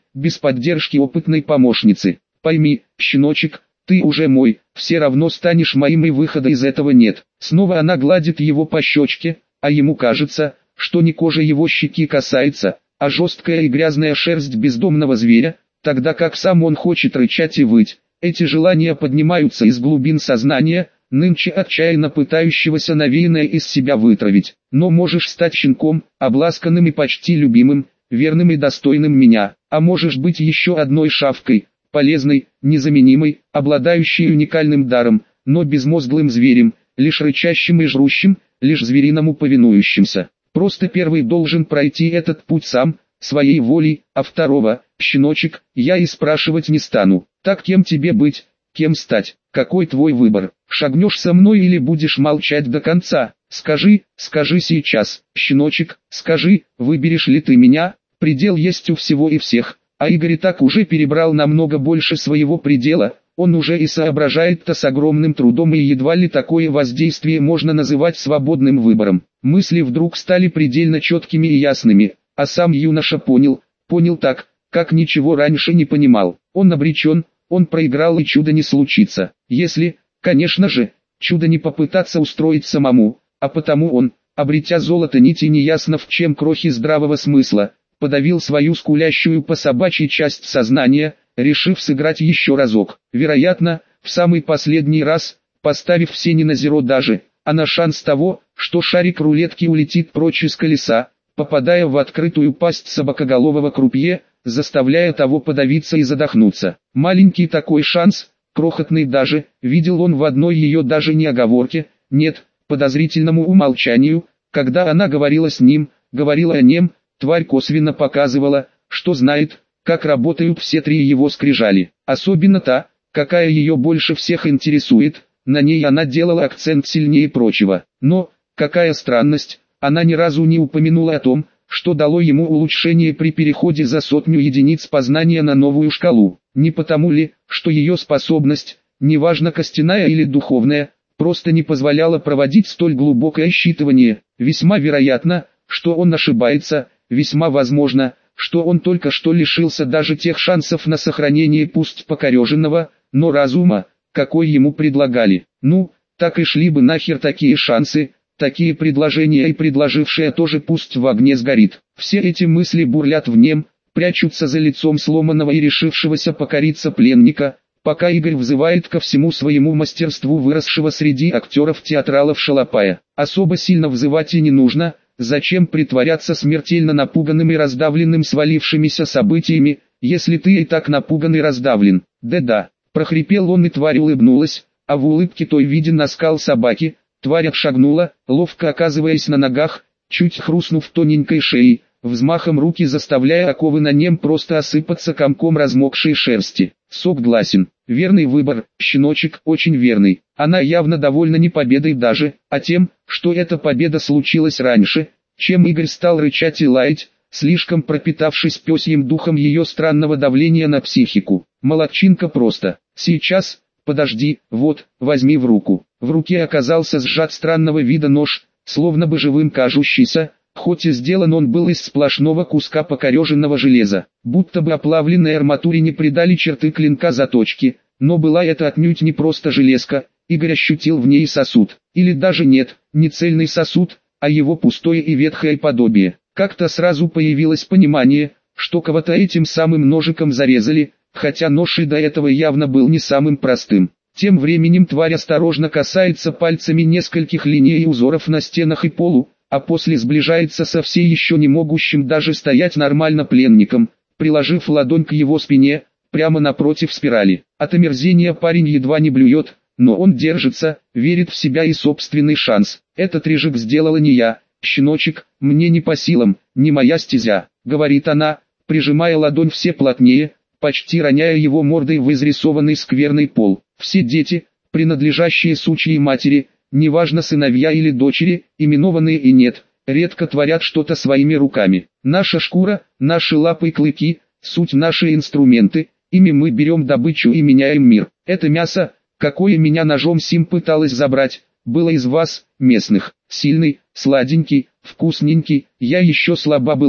без поддержки опытной помощницы. Пойми, щеночек, ты уже мой, все равно станешь моим и выхода из этого нет. Снова она гладит его по щечке, а ему кажется, что не кожа его щеки касается, а жесткая и грязная шерсть бездомного зверя, тогда как сам он хочет рычать и выть. Эти желания поднимаются из глубин сознания, нынче отчаянно пытающегося навеянное из себя вытравить. Но можешь стать щенком, обласканным и почти любимым, верным и достойным меня, а можешь быть еще одной шавкой, полезной, незаменимой, обладающей уникальным даром, но безмозглым зверем, лишь рычащим и жрущим, лишь звериному повинующимся. Просто первый должен пройти этот путь сам, своей волей, а второго, щеночек, я и спрашивать не стану. Так кем тебе быть, кем стать, какой твой выбор? Шагнешь со мной или будешь молчать до конца? Скажи сейчас, щеночек, скажи, выберешь ли ты меня? Предел есть у всего и всех, а Игорь и так уже перебрал намного больше своего предела. Он уже и соображает-то с огромным трудом, и едва ли такое воздействие можно называть свободным выбором. Мысли вдруг стали предельно четкими и ясными, а сам юноша понял так, как ничего раньше не понимал. Он обречен, он проиграл и чудо не случится. Если, конечно же, чудо не попытаться устроить самому, а потому он, обретя золото нити неясно в чем крохи здравого смысла, подавил свою скулящую по собачьей часть сознания, решив сыграть еще разок. Вероятно, в самый последний раз, поставив все не на зеро даже, а на шанс того, что шарик рулетки улетит прочь из колеса, попадая в открытую пасть собакоголового крупье, заставляя того подавиться и задохнуться. Маленький такой шанс, крохотный даже, видел он в одной ее даже не оговорке, нет, подозрительному умолчанию, когда она говорила с ним, говорила о нем, тварь косвенно показывала, что знает, как работают все три его скрижали. Особенно та, какая ее больше всех интересует, на ней она делала акцент сильнее прочего. Но, какая странность, она ни разу не упомянула о том, что дало ему улучшение при переходе за 100 единиц познания на новую шкалу. Не потому ли, что ее способность, неважно костяная или духовная, просто не позволяла проводить столь глубокое считывание. Весьма вероятно, что он ошибается, весьма возможно, что он только что лишился даже тех шансов на сохранение пусть покореженного, но разума, какой ему предлагали. Ну, так и шли бы нахер такие шансы, такие предложения, и предложившая тоже пусть в огне сгорит. Все эти мысли бурлят в нем, прячутся за лицом сломанного и решившегося покориться пленника, пока Игорь взывает ко всему своему мастерству выросшего среди актеров-театралов шалопая. Особо сильно взывать и не нужно. Зачем притворяться смертельно напуганным и раздавленным свалившимися событиями, если ты и так напуган и раздавлен? Да-да, прохрипел он, и тварь улыбнулась, а в улыбке той виден оскал собаки. Тварь отшагнула, ловко оказываясь на ногах, чуть хрустнув тоненькой шеей, взмахом руки заставляя оковы на нем просто осыпаться комком размокшей шерсти. Согласен, верный выбор, щеночек, очень верный. Она явно довольна не победой даже, а тем, что эта победа случилась раньше, чем Игорь стал рычать и лаять, слишком пропитавшись пёсьим духом ее странного давления на психику. Молодчинка просто. Сейчас, подожди, вот, возьми в руку. В руке оказался сжат странного вида нож, словно бы живым кажущийся, хоть и сделан он был из сплошного куска покореженного железа. Будто бы оплавленной арматуре не придали черты клинка заточки, но была это отнюдь не просто железка. Игорь ощутил в ней сосуд. Или даже нет, не цельный сосуд, а его пустое и ветхое подобие. Как-то сразу появилось понимание, что кого-то этим самым ножиком зарезали, хотя нож и до этого явно был не самым простым. Тем временем тварь осторожно касается пальцами нескольких линий и узоров на стенах и полу, а после сближается со все еще не могущим даже стоять нормально пленником, приложив ладонь к его спине, прямо напротив спирали. От омерзения парень едва не блюет, но он держится, верит в себя и собственный шанс. Этот рыжик сделала не я, щеночек, мне не по силам, не моя стезя, говорит она, прижимая ладонь все плотнее, почти роняя его мордой в изрисованный скверный пол. Все дети, принадлежащие сучьей матери, неважно сыновья или дочери, именованные и нет, редко творят что-то своими руками. Наша шкура, наши лапы и клыки, суть наши инструменты, ими мы берем добычу и меняем мир. Это мясо, какое меня ножом Сим пыталась забрать, было из вас, местных, сильный, сладенький, вкусненький, я еще слаба была,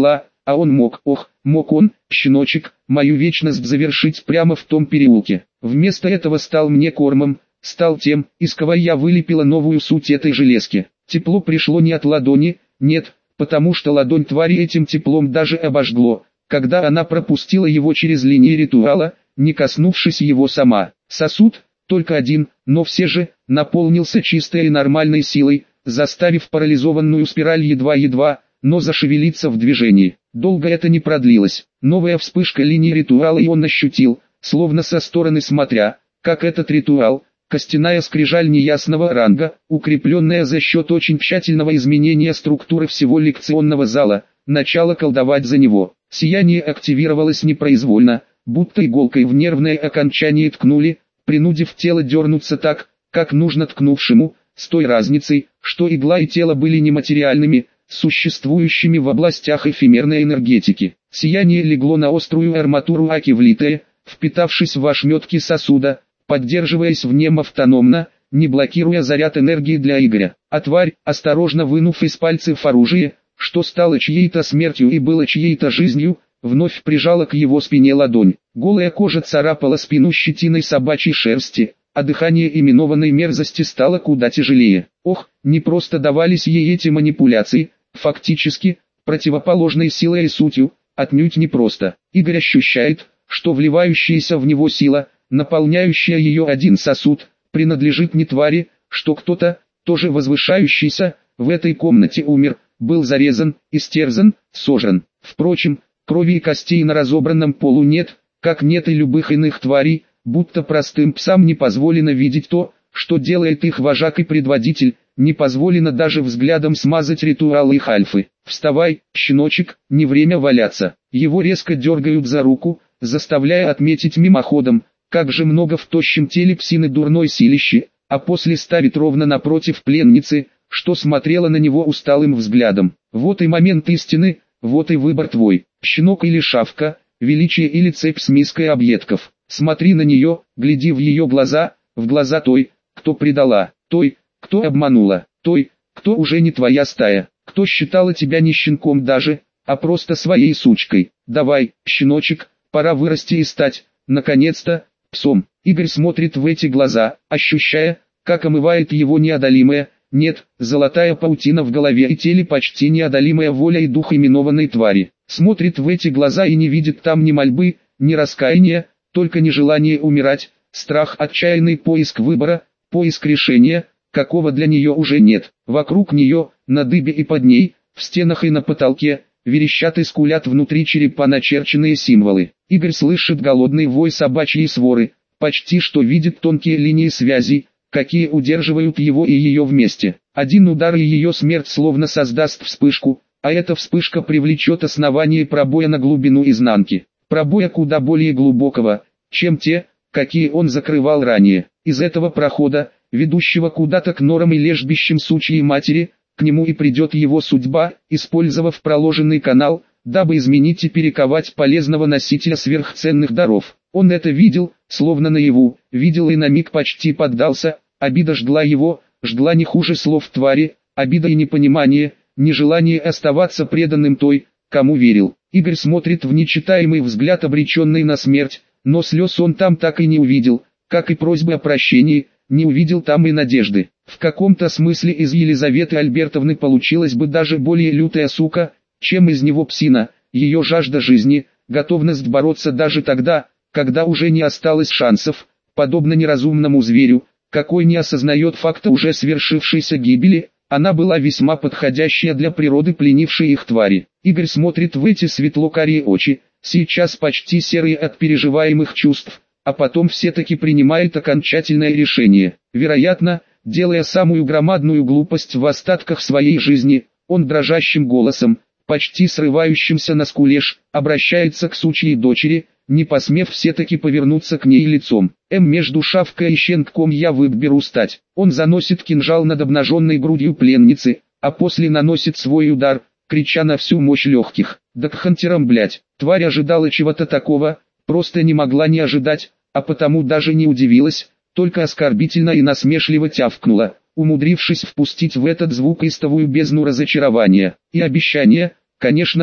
а он мог он, щеночек, мою вечность завершить прямо в том переулке. Вместо этого стал мне кормом, стал тем, из кого я вылепила новую суть этой железки. Тепло пришло не от ладони, нет, потому что ладонь твари этим теплом даже обожгло, когда она пропустила его через линии ритуала, не коснувшись его сама. Сосуд, только один, но все же, наполнился чистой и нормальной силой, заставив парализованную спираль едва-едва, но зашевелиться в движении. Долго это не продлилось. Новая вспышка линии ритуала и он ощутил, словно со стороны смотря, как этот ритуал, костяная скрижаль неясного ранга, укрепленная за счет очень тщательного изменения структуры всего лекционного зала, начала колдовать за него. Сияние активировалось непроизвольно, будто иголкой в нервное окончание ткнули, принудив тело дернуться так, как нужно ткнувшему, с той разницей, что игла и тело были нематериальными, существующими в областях эфемерной энергетики. Сияние легло на острую арматуру аки влитое, впитавшись в ошметки сосуда, поддерживаясь в нем автономно, не блокируя заряд энергии для Игоря. А тварь, осторожно вынув из пальцев оружие, что стало чьей-то смертью и было чьей-то жизнью, вновь прижала к его спине ладонь. Голая кожа царапала спину щетиной собачьей шерсти, а дыхание именованной мерзости стало куда тяжелее. Ох, не просто давались ей эти манипуляции, фактически, противоположной силой и сутью, отнюдь не просто. Игорь ощущает, что вливающаяся в него сила, наполняющая ее один сосуд, принадлежит не твари, что кто-то, тоже возвышающийся, в этой комнате умер, был зарезан, истерзан, сожран. Впрочем, крови и костей на разобранном полу нет, как нет и любых иных тварей, будто простым псам не позволено видеть то, что делает их вожак и предводитель, не позволено даже взглядом смазать ритуалы их альфы. «Вставай, щеночек, не время валяться». Его резко дергают за руку, заставляя отметить мимоходом, как же много в тощем теле псины дурной силищи, а после ставит ровно напротив пленницы, что смотрела на него усталым взглядом. Вот и момент истины, вот и выбор твой, щенок или шавка, величие или цепь с миской объедков. Смотри на нее, гляди в ее глаза, в глаза той, кто предала, той, кто обманула, той, кто уже не твоя стая, кто считала тебя не щенком даже, а просто своей сучкой. Давай, щеночек, пора вырасти и стать, наконец-то, псом. Игорь смотрит в эти глаза, ощущая, как омывает его неодолимая, нет, золотая паутина в голове и теле почти неодолимая воля и дух именованной твари. Смотрит в эти глаза и не видит там ни мольбы, ни раскаяния, только нежелание умирать, страх, отчаянный поиск выбора, поиск решения, какого для нее уже нет. Вокруг нее, на дыбе и под ней, в стенах и на потолке, верещат и скулят внутри черепа начерченные символы. Игорь слышит голодный вой собачьей своры, почти что видит тонкие линии связи, какие удерживают его и ее вместе. Один удар и ее смерть словно создаст вспышку, а эта вспышка привлечет основание пробоя на глубину изнанки. Пробоя куда более глубокого, чем те, какие он закрывал ранее. Из этого прохода, ведущего куда-то к норам и лежбищам сучьей матери, к нему и придет его судьба, использовав проложенный канал, дабы изменить и перековать полезного носителя сверхценных даров. Он это видел, словно наяву, видел и на миг почти поддался, обида жгла его, жгла не хуже слов твари, обида и непонимание, нежелание оставаться преданным той, кому верил. Игорь смотрит в нечитаемый взгляд, обреченный на смерть, но слез он там так и не увидел, как и просьбы о прощении, не увидел там и надежды. В каком-то смысле из Елизаветы Альбертовны получилась бы даже более лютая сука, чем из него псина, ее жажда жизни, готовность бороться даже тогда, когда уже не осталось шансов, подобно неразумному зверю, какой не осознает факта уже свершившейся гибели. Она была весьма подходящая для природы пленившей их твари. Игорь смотрит в эти светло-карие очи, сейчас почти серые от переживаемых чувств, а потом все-таки принимает окончательное решение. Вероятно, делая самую громадную глупость в остатках своей жизни, он дрожащим голосом, почти срывающимся на скулеж, обращается к сучьей дочери, не посмев все-таки повернуться к ней лицом. Между шавкой и щенком я выберу стать. Он заносит кинжал над обнаженной грудью пленницы, а после наносит свой удар, крича на всю мощь легких. Да к хантерам, блять. Тварь ожидала чего-то такого, просто не могла не ожидать, а потому даже не удивилась, только оскорбительно и насмешливо тявкнула, умудрившись впустить в этот звук истовую бездну разочарования и обещания, конечно же.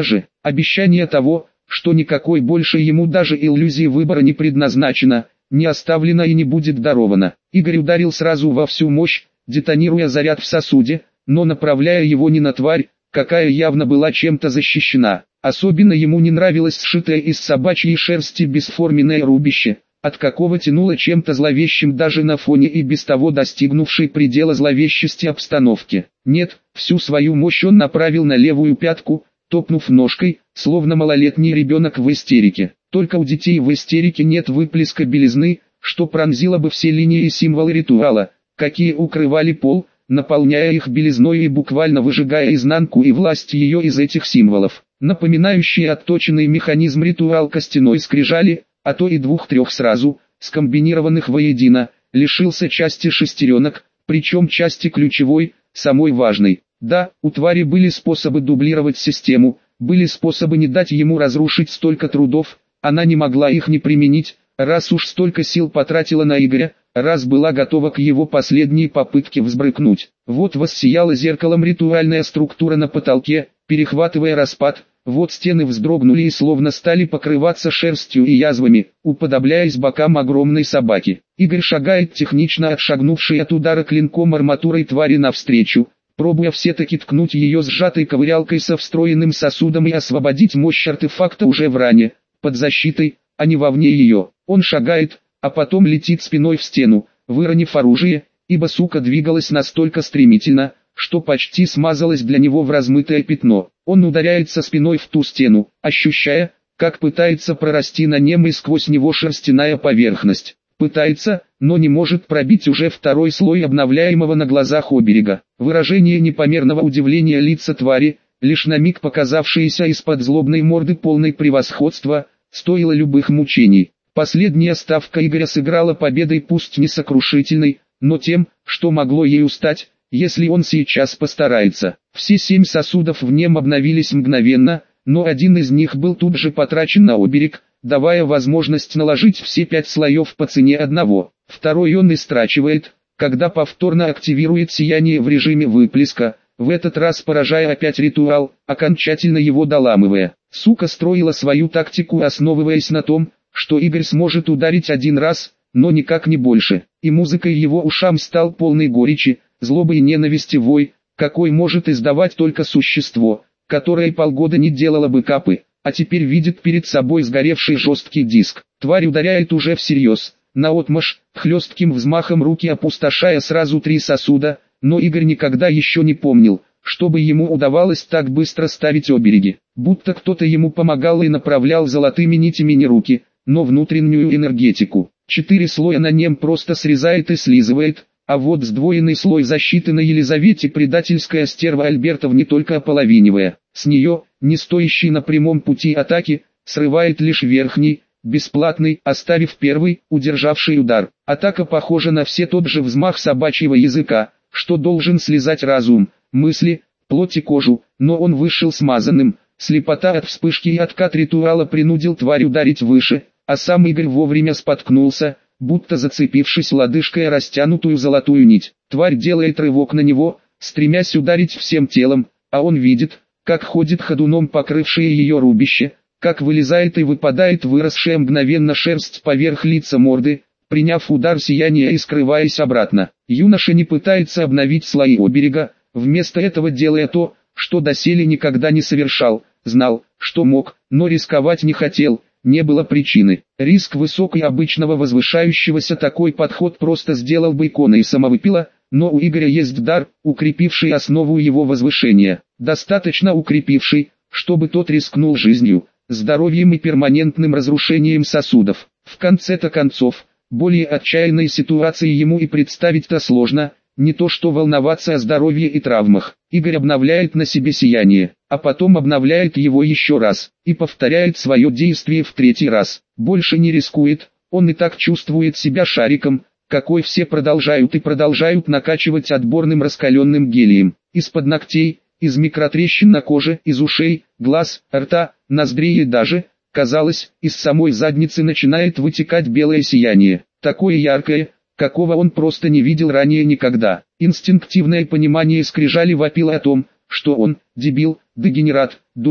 Обещание того, что никакой больше ему даже иллюзии выбора не предназначено, не оставлено и не будет даровано. Игорь ударил сразу во всю мощь, детонируя заряд в сосуде, но направляя его не на тварь, какая явно была чем-то защищена. Особенно ему не нравилось сшитое из собачьей шерсти бесформенное рубище, от какого тянуло чем-то зловещим даже на фоне и без того достигнувшей предела зловещести обстановки. Нет, всю свою мощь он направил на левую пятку, топнув ножкой, словно малолетний ребенок в истерике. Только у детей в истерике нет выплеска белизны, что пронзило бы все линии и символы ритуала, какие укрывали пол, наполняя их белизной и буквально выжигая изнанку и власть ее из этих символов. Напоминающий отточенный механизм ритуал костяной скрижали, а то и двух-трех сразу, скомбинированных воедино, лишился части шестеренок, причем части ключевой, самой важной. Да, у твари были способы дублировать систему, были способы не дать ему разрушить столько трудов, она не могла их не применить, раз уж столько сил потратила на Игоря, раз была готова к его последней попытке взбрыкнуть. Вот воссияла зеркалом ритуальная структура на потолке, перехватывая распад, вот стены вздрогнули и словно стали покрываться шерстью и язвами, уподобляясь бокам огромной собаки. Игорь шагает технично отшагнувший от удара клинком арматурой твари навстречу, пробуя все-таки ткнуть ее сжатой ковырялкой со встроенным сосудом и освободить мощь артефакта уже в ране, под защитой, а не вовне ее. Он шагает, а потом летит спиной в стену, выронив оружие, ибо сука двигалась настолько стремительно, что почти смазалась для него в размытое пятно. Он ударяется спиной в ту стену, ощущая, как пытается прорасти на нем и сквозь него шерстяная поверхность. Пытается, но не может пробить уже второй слой обновляемого на глазах оберега. Выражение непомерного удивления лица твари, лишь на миг показавшееся из-под злобной морды полной превосходства, стоило любых мучений. Последняя ставка Игоря сыграла победой пусть не сокрушительной, но тем, что могло ею стать, если он сейчас постарается. Все 7 сосудов в нем обновились мгновенно, но один из них был тут же потрачен на оберег, давая возможность наложить все 5 слоев по цене одного. Второй он истрачивает, когда повторно активирует сияние в режиме выплеска, в этот раз поражая опять ритуал, окончательно его доламывая. Сука строила свою тактику, основываясь на том, что Игорь сможет ударить один раз, но никак не больше. И музыкой его ушам стал полный горечи, злобы и ненависти вой, какой может издавать только существо, которое полгода не делало бы капы, а теперь видит перед собой сгоревший жесткий диск. Тварь ударяет уже всерьез, наотмашь, хлестким взмахом руки опустошая сразу 3 сосуда, но Игорь никогда еще не помнил, чтобы ему удавалось так быстро ставить обереги. Будто кто-то ему помогал и направлял золотыми нитями не руки, но внутреннюю энергетику. 4 слоя на нем просто срезает и слизывает, а вот сдвоенный слой защиты на Елизавете предательская стерва Альбертов не только ополовинивая. С нее, не стоящий на прямом пути атаки, срывает лишь верхний, бесплатный, оставив первый, удержавший удар. Атака похожа на все тот же взмах собачьего языка, что должен слезать разум, мысли, плоть и кожу, но он вышел смазанным. Слепота от вспышки и откат ритуала принудил тварь ударить выше, а сам Игорь вовремя споткнулся, будто зацепившись лодыжкой о растянутую золотую нить. Тварь делает рывок на него, стремясь ударить всем телом, а он видит, как ходит ходуном покрывшее ее рубище, как вылезает и выпадает выросшая мгновенно шерсть поверх лица морды, приняв удар сияния и скрываясь обратно. Юноша не пытается обновить слои оберега, вместо этого делая то, что доселе никогда не совершал, знал, что мог, но рисковать не хотел, не было причины. Риск высок и обычного возвышающегося такой подход просто сделал бы иконой самовыпила, но у Игоря есть дар, укрепивший основу его возвышения, достаточно укрепивший, чтобы тот рискнул жизнью, здоровьем и перманентным разрушением сосудов. В конце-то концов, более отчаянной ситуации ему и представить-то сложно, не то что волноваться о здоровье и травмах. Игорь обновляет на себе сияние, а потом обновляет его еще раз, и повторяет свое действие в 3-й раз. Больше не рискует, он и так чувствует себя шариком, какой все продолжают и продолжают накачивать отборным раскаленным гелием. Из-под ногтей, из микротрещин на коже, из ушей, глаз, рта, ноздрей и даже, казалось, из самой задницы начинает вытекать белое сияние, такое яркое, какого он просто не видел ранее никогда. Инстинктивное понимание скрижали вопило о том, что он, дебил, дегенерат, дурак,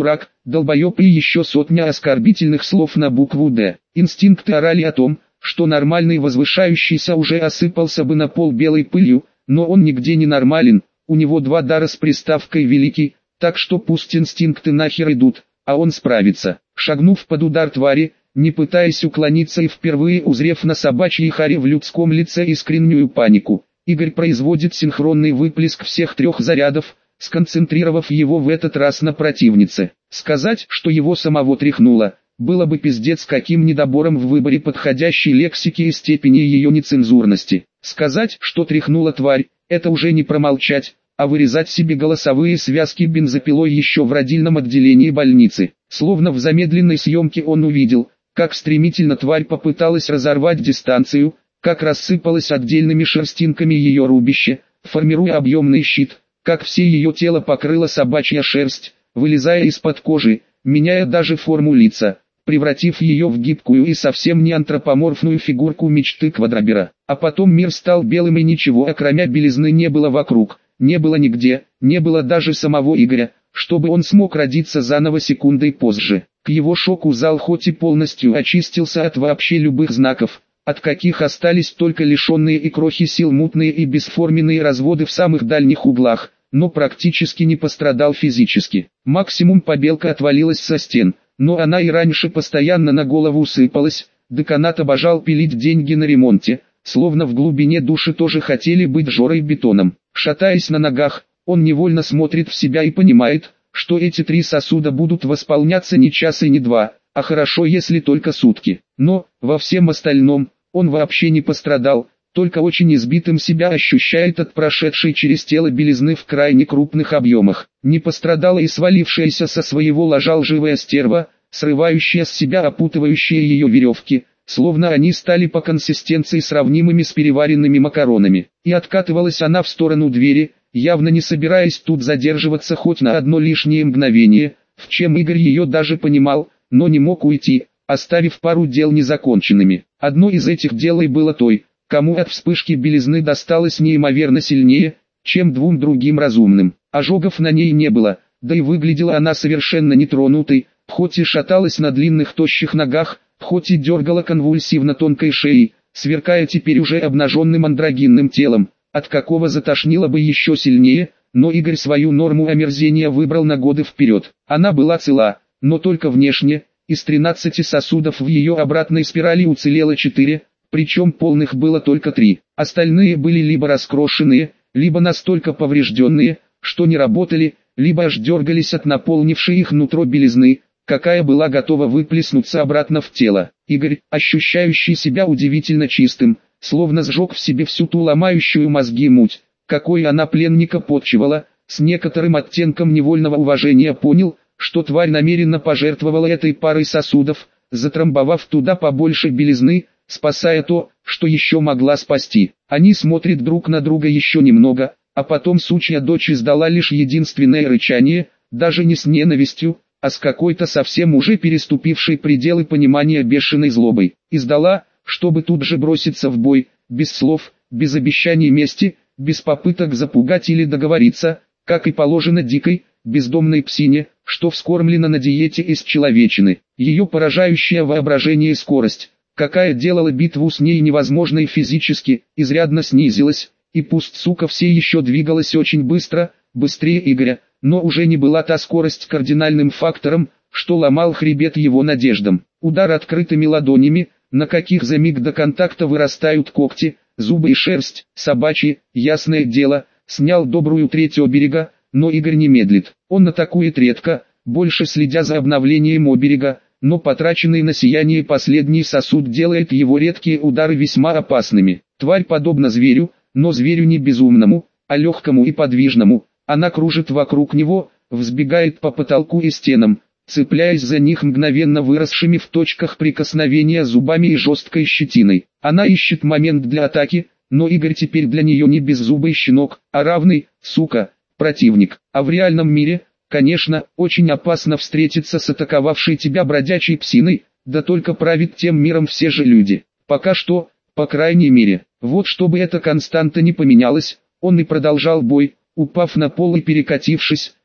долбоеб и еще сотня оскорбительных слов на букву «Д». Инстинкты орали о том, что нормальный возвышающийся уже осыпался бы на пол белой пылью, но он нигде не нормален, у него два дара с приставкой «великий», так что пусть инстинкты нахер идут, а он справится. Шагнув под удар твари, не пытаясь уклониться и впервые узрев на собачьей харе в людском лице искреннюю панику, Игорь производит синхронный выплеск всех трех зарядов, сконцентрировав его в этот раз на противнице. Сказать, что его самого тряхнуло, было бы пиздец каким недобором в выборе подходящей лексики и степени ее нецензурности. Сказать, что тряхнула тварь, это уже не промолчать, а вырезать себе голосовые связки бензопилой еще в родильном отделении больницы. Словно в замедленной съемке он увидел, как стремительно тварь попыталась разорвать дистанцию, как рассыпалось отдельными шерстинками ее рубище, формируя объемный щит, как все ее тело покрыла собачья шерсть, вылезая из-под кожи, меняя даже форму лица, превратив ее в гибкую и совсем не антропоморфную фигурку мечты Квадробера. А потом мир стал белым и ничего окромя белизны не было вокруг, не было нигде, не было даже самого Игоря, чтобы он смог родиться заново секундой позже. К его шоку зал хоть и полностью очистился от вообще любых знаков, от каких остались только лишенные и крохи сил мутные и бесформенные разводы в самых дальних углах, но практически не пострадал физически. Максимум побелка отвалилась со стен, но она и раньше постоянно на голову сыпалась, деканат обожал пилить деньги на ремонте, словно в глубине души тоже хотели быть Жорой Бетоном. Шатаясь на ногах, он невольно смотрит в себя и понимает, что эти три сосуда будут восполняться не час и не два, а хорошо если только сутки. Но, во всем остальном, он вообще не пострадал, только очень избитым себя ощущает от прошедшей через тело белизны в крайне крупных объемах. Не пострадала и свалившаяся со своего ложа лживая стерва, срывающая с себя опутывающие ее веревки, словно они стали по консистенции сравнимыми с переваренными макаронами. И откатывалась она в сторону двери, явно не собираясь тут задерживаться хоть на одно лишнее мгновение, в чем Игорь ее даже понимал, но не мог уйти, оставив пару дел незаконченными. Одно из этих дел и было той, кому от вспышки белизны досталось неимоверно сильнее, чем двум другим разумным. Ожогов на ней не было, да и выглядела она совершенно нетронутой, хоть и шаталась на длинных тощих ногах, хоть и дергала конвульсивно тонкой шеей, сверкая теперь уже обнаженным андрогинным телом, от какого затошнило бы еще сильнее, но Игорь свою норму омерзения выбрал на годы вперед. Она была цела, но только внешне, из 13 сосудов в ее обратной спирали уцелело 4, причем полных было только 3. Остальные были либо раскрошенные, либо настолько поврежденные, что не работали, либо аж дергались от наполнившей их нутро белизны, какая была готова выплеснуться обратно в тело. Игорь, ощущающий себя удивительно чистым, словно сжег в себе всю ту ломающую мозги муть, какой она пленника подчивала, с некоторым оттенком невольного уважения понял, что тварь намеренно пожертвовала этой парой сосудов, затрамбовав туда побольше белизны, спасая то, что еще могла спасти. Они смотрят друг на друга еще немного, а потом сучья дочь издала лишь единственное рычание, даже не с ненавистью, а с какой-то совсем уже переступившей пределы понимания бешеной злобой. Издала, чтобы тут же броситься в бой, без слов, без обещаний мести, без попыток запугать или договориться, как и положено дикой, бездомной псине, что вскормлена на диете из человечины. Ее поражающее воображение и скорость, какая делала битву с ней невозможной физически, изрядно снизилась, и пусть сука все еще двигалась очень быстро, быстрее Игоря, но уже не была та скорость кардинальным фактором, что ломал хребет его надеждам. Удар открытыми ладонями, на каких за миг до контакта вырастают когти, зубы и шерсть, собачьи, ясное дело, снял добрую треть оберега, но Игорь не медлит. Он атакует редко, больше следя за обновлением оберега, но потраченный на сияние последний сосуд делает его редкие удары весьма опасными. Тварь подобна зверю, но зверю не безумному, а легкому и подвижному. Она кружит вокруг него, взбегает по потолку и стенам, цепляясь за них мгновенно выросшими в точках прикосновения зубами и жесткой щетиной. Она ищет момент для атаки, но Игорь теперь для нее не беззубый щенок, а равный, сука, противник. А в реальном мире, конечно, очень опасно встретиться с атаковавшей тебя бродячей псиной, да только правит тем миром все же люди. Пока что, по крайней мере. Вот чтобы эта константа не поменялась, он и продолжал бой, упав на пол и перекатившись,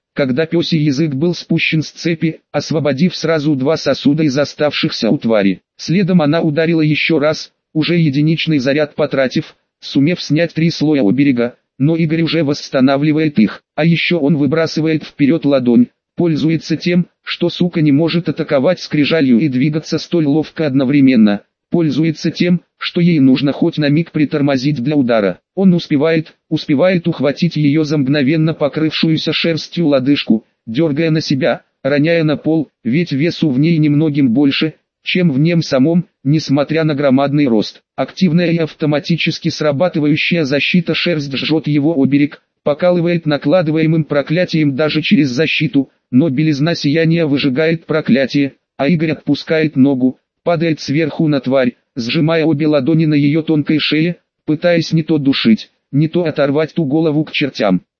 когда пёсий язык был спущен с цепи, освободив сразу 2 сосуда из оставшихся у твари. Следом она ударила еще раз, уже единичный заряд потратив, сумев снять 3 слоя оберега, но Игорь уже восстанавливает их. А еще он выбрасывает вперед ладонь, пользуется тем, что сука не может атаковать скрижалью и двигаться столь ловко одновременно. Пользуется тем, что ей нужно хоть на миг притормозить для удара. Он успевает ухватить ее за мгновенно покрывшуюся шерстью лодыжку, дергая на себя, роняя на пол, ведь весу в ней немногим больше, чем в нем самом, несмотря на громадный рост. Активная и автоматически срабатывающая защита шерсть жжет его оберег, покалывает накладываемым проклятием даже через защиту, но белизна сияния выжигает проклятие, а Игорь отпускает ногу, падает сверху на тварь, сжимая обе ладони на ее тонкой шее, пытаясь не то душить, не то оторвать ту голову к чертям.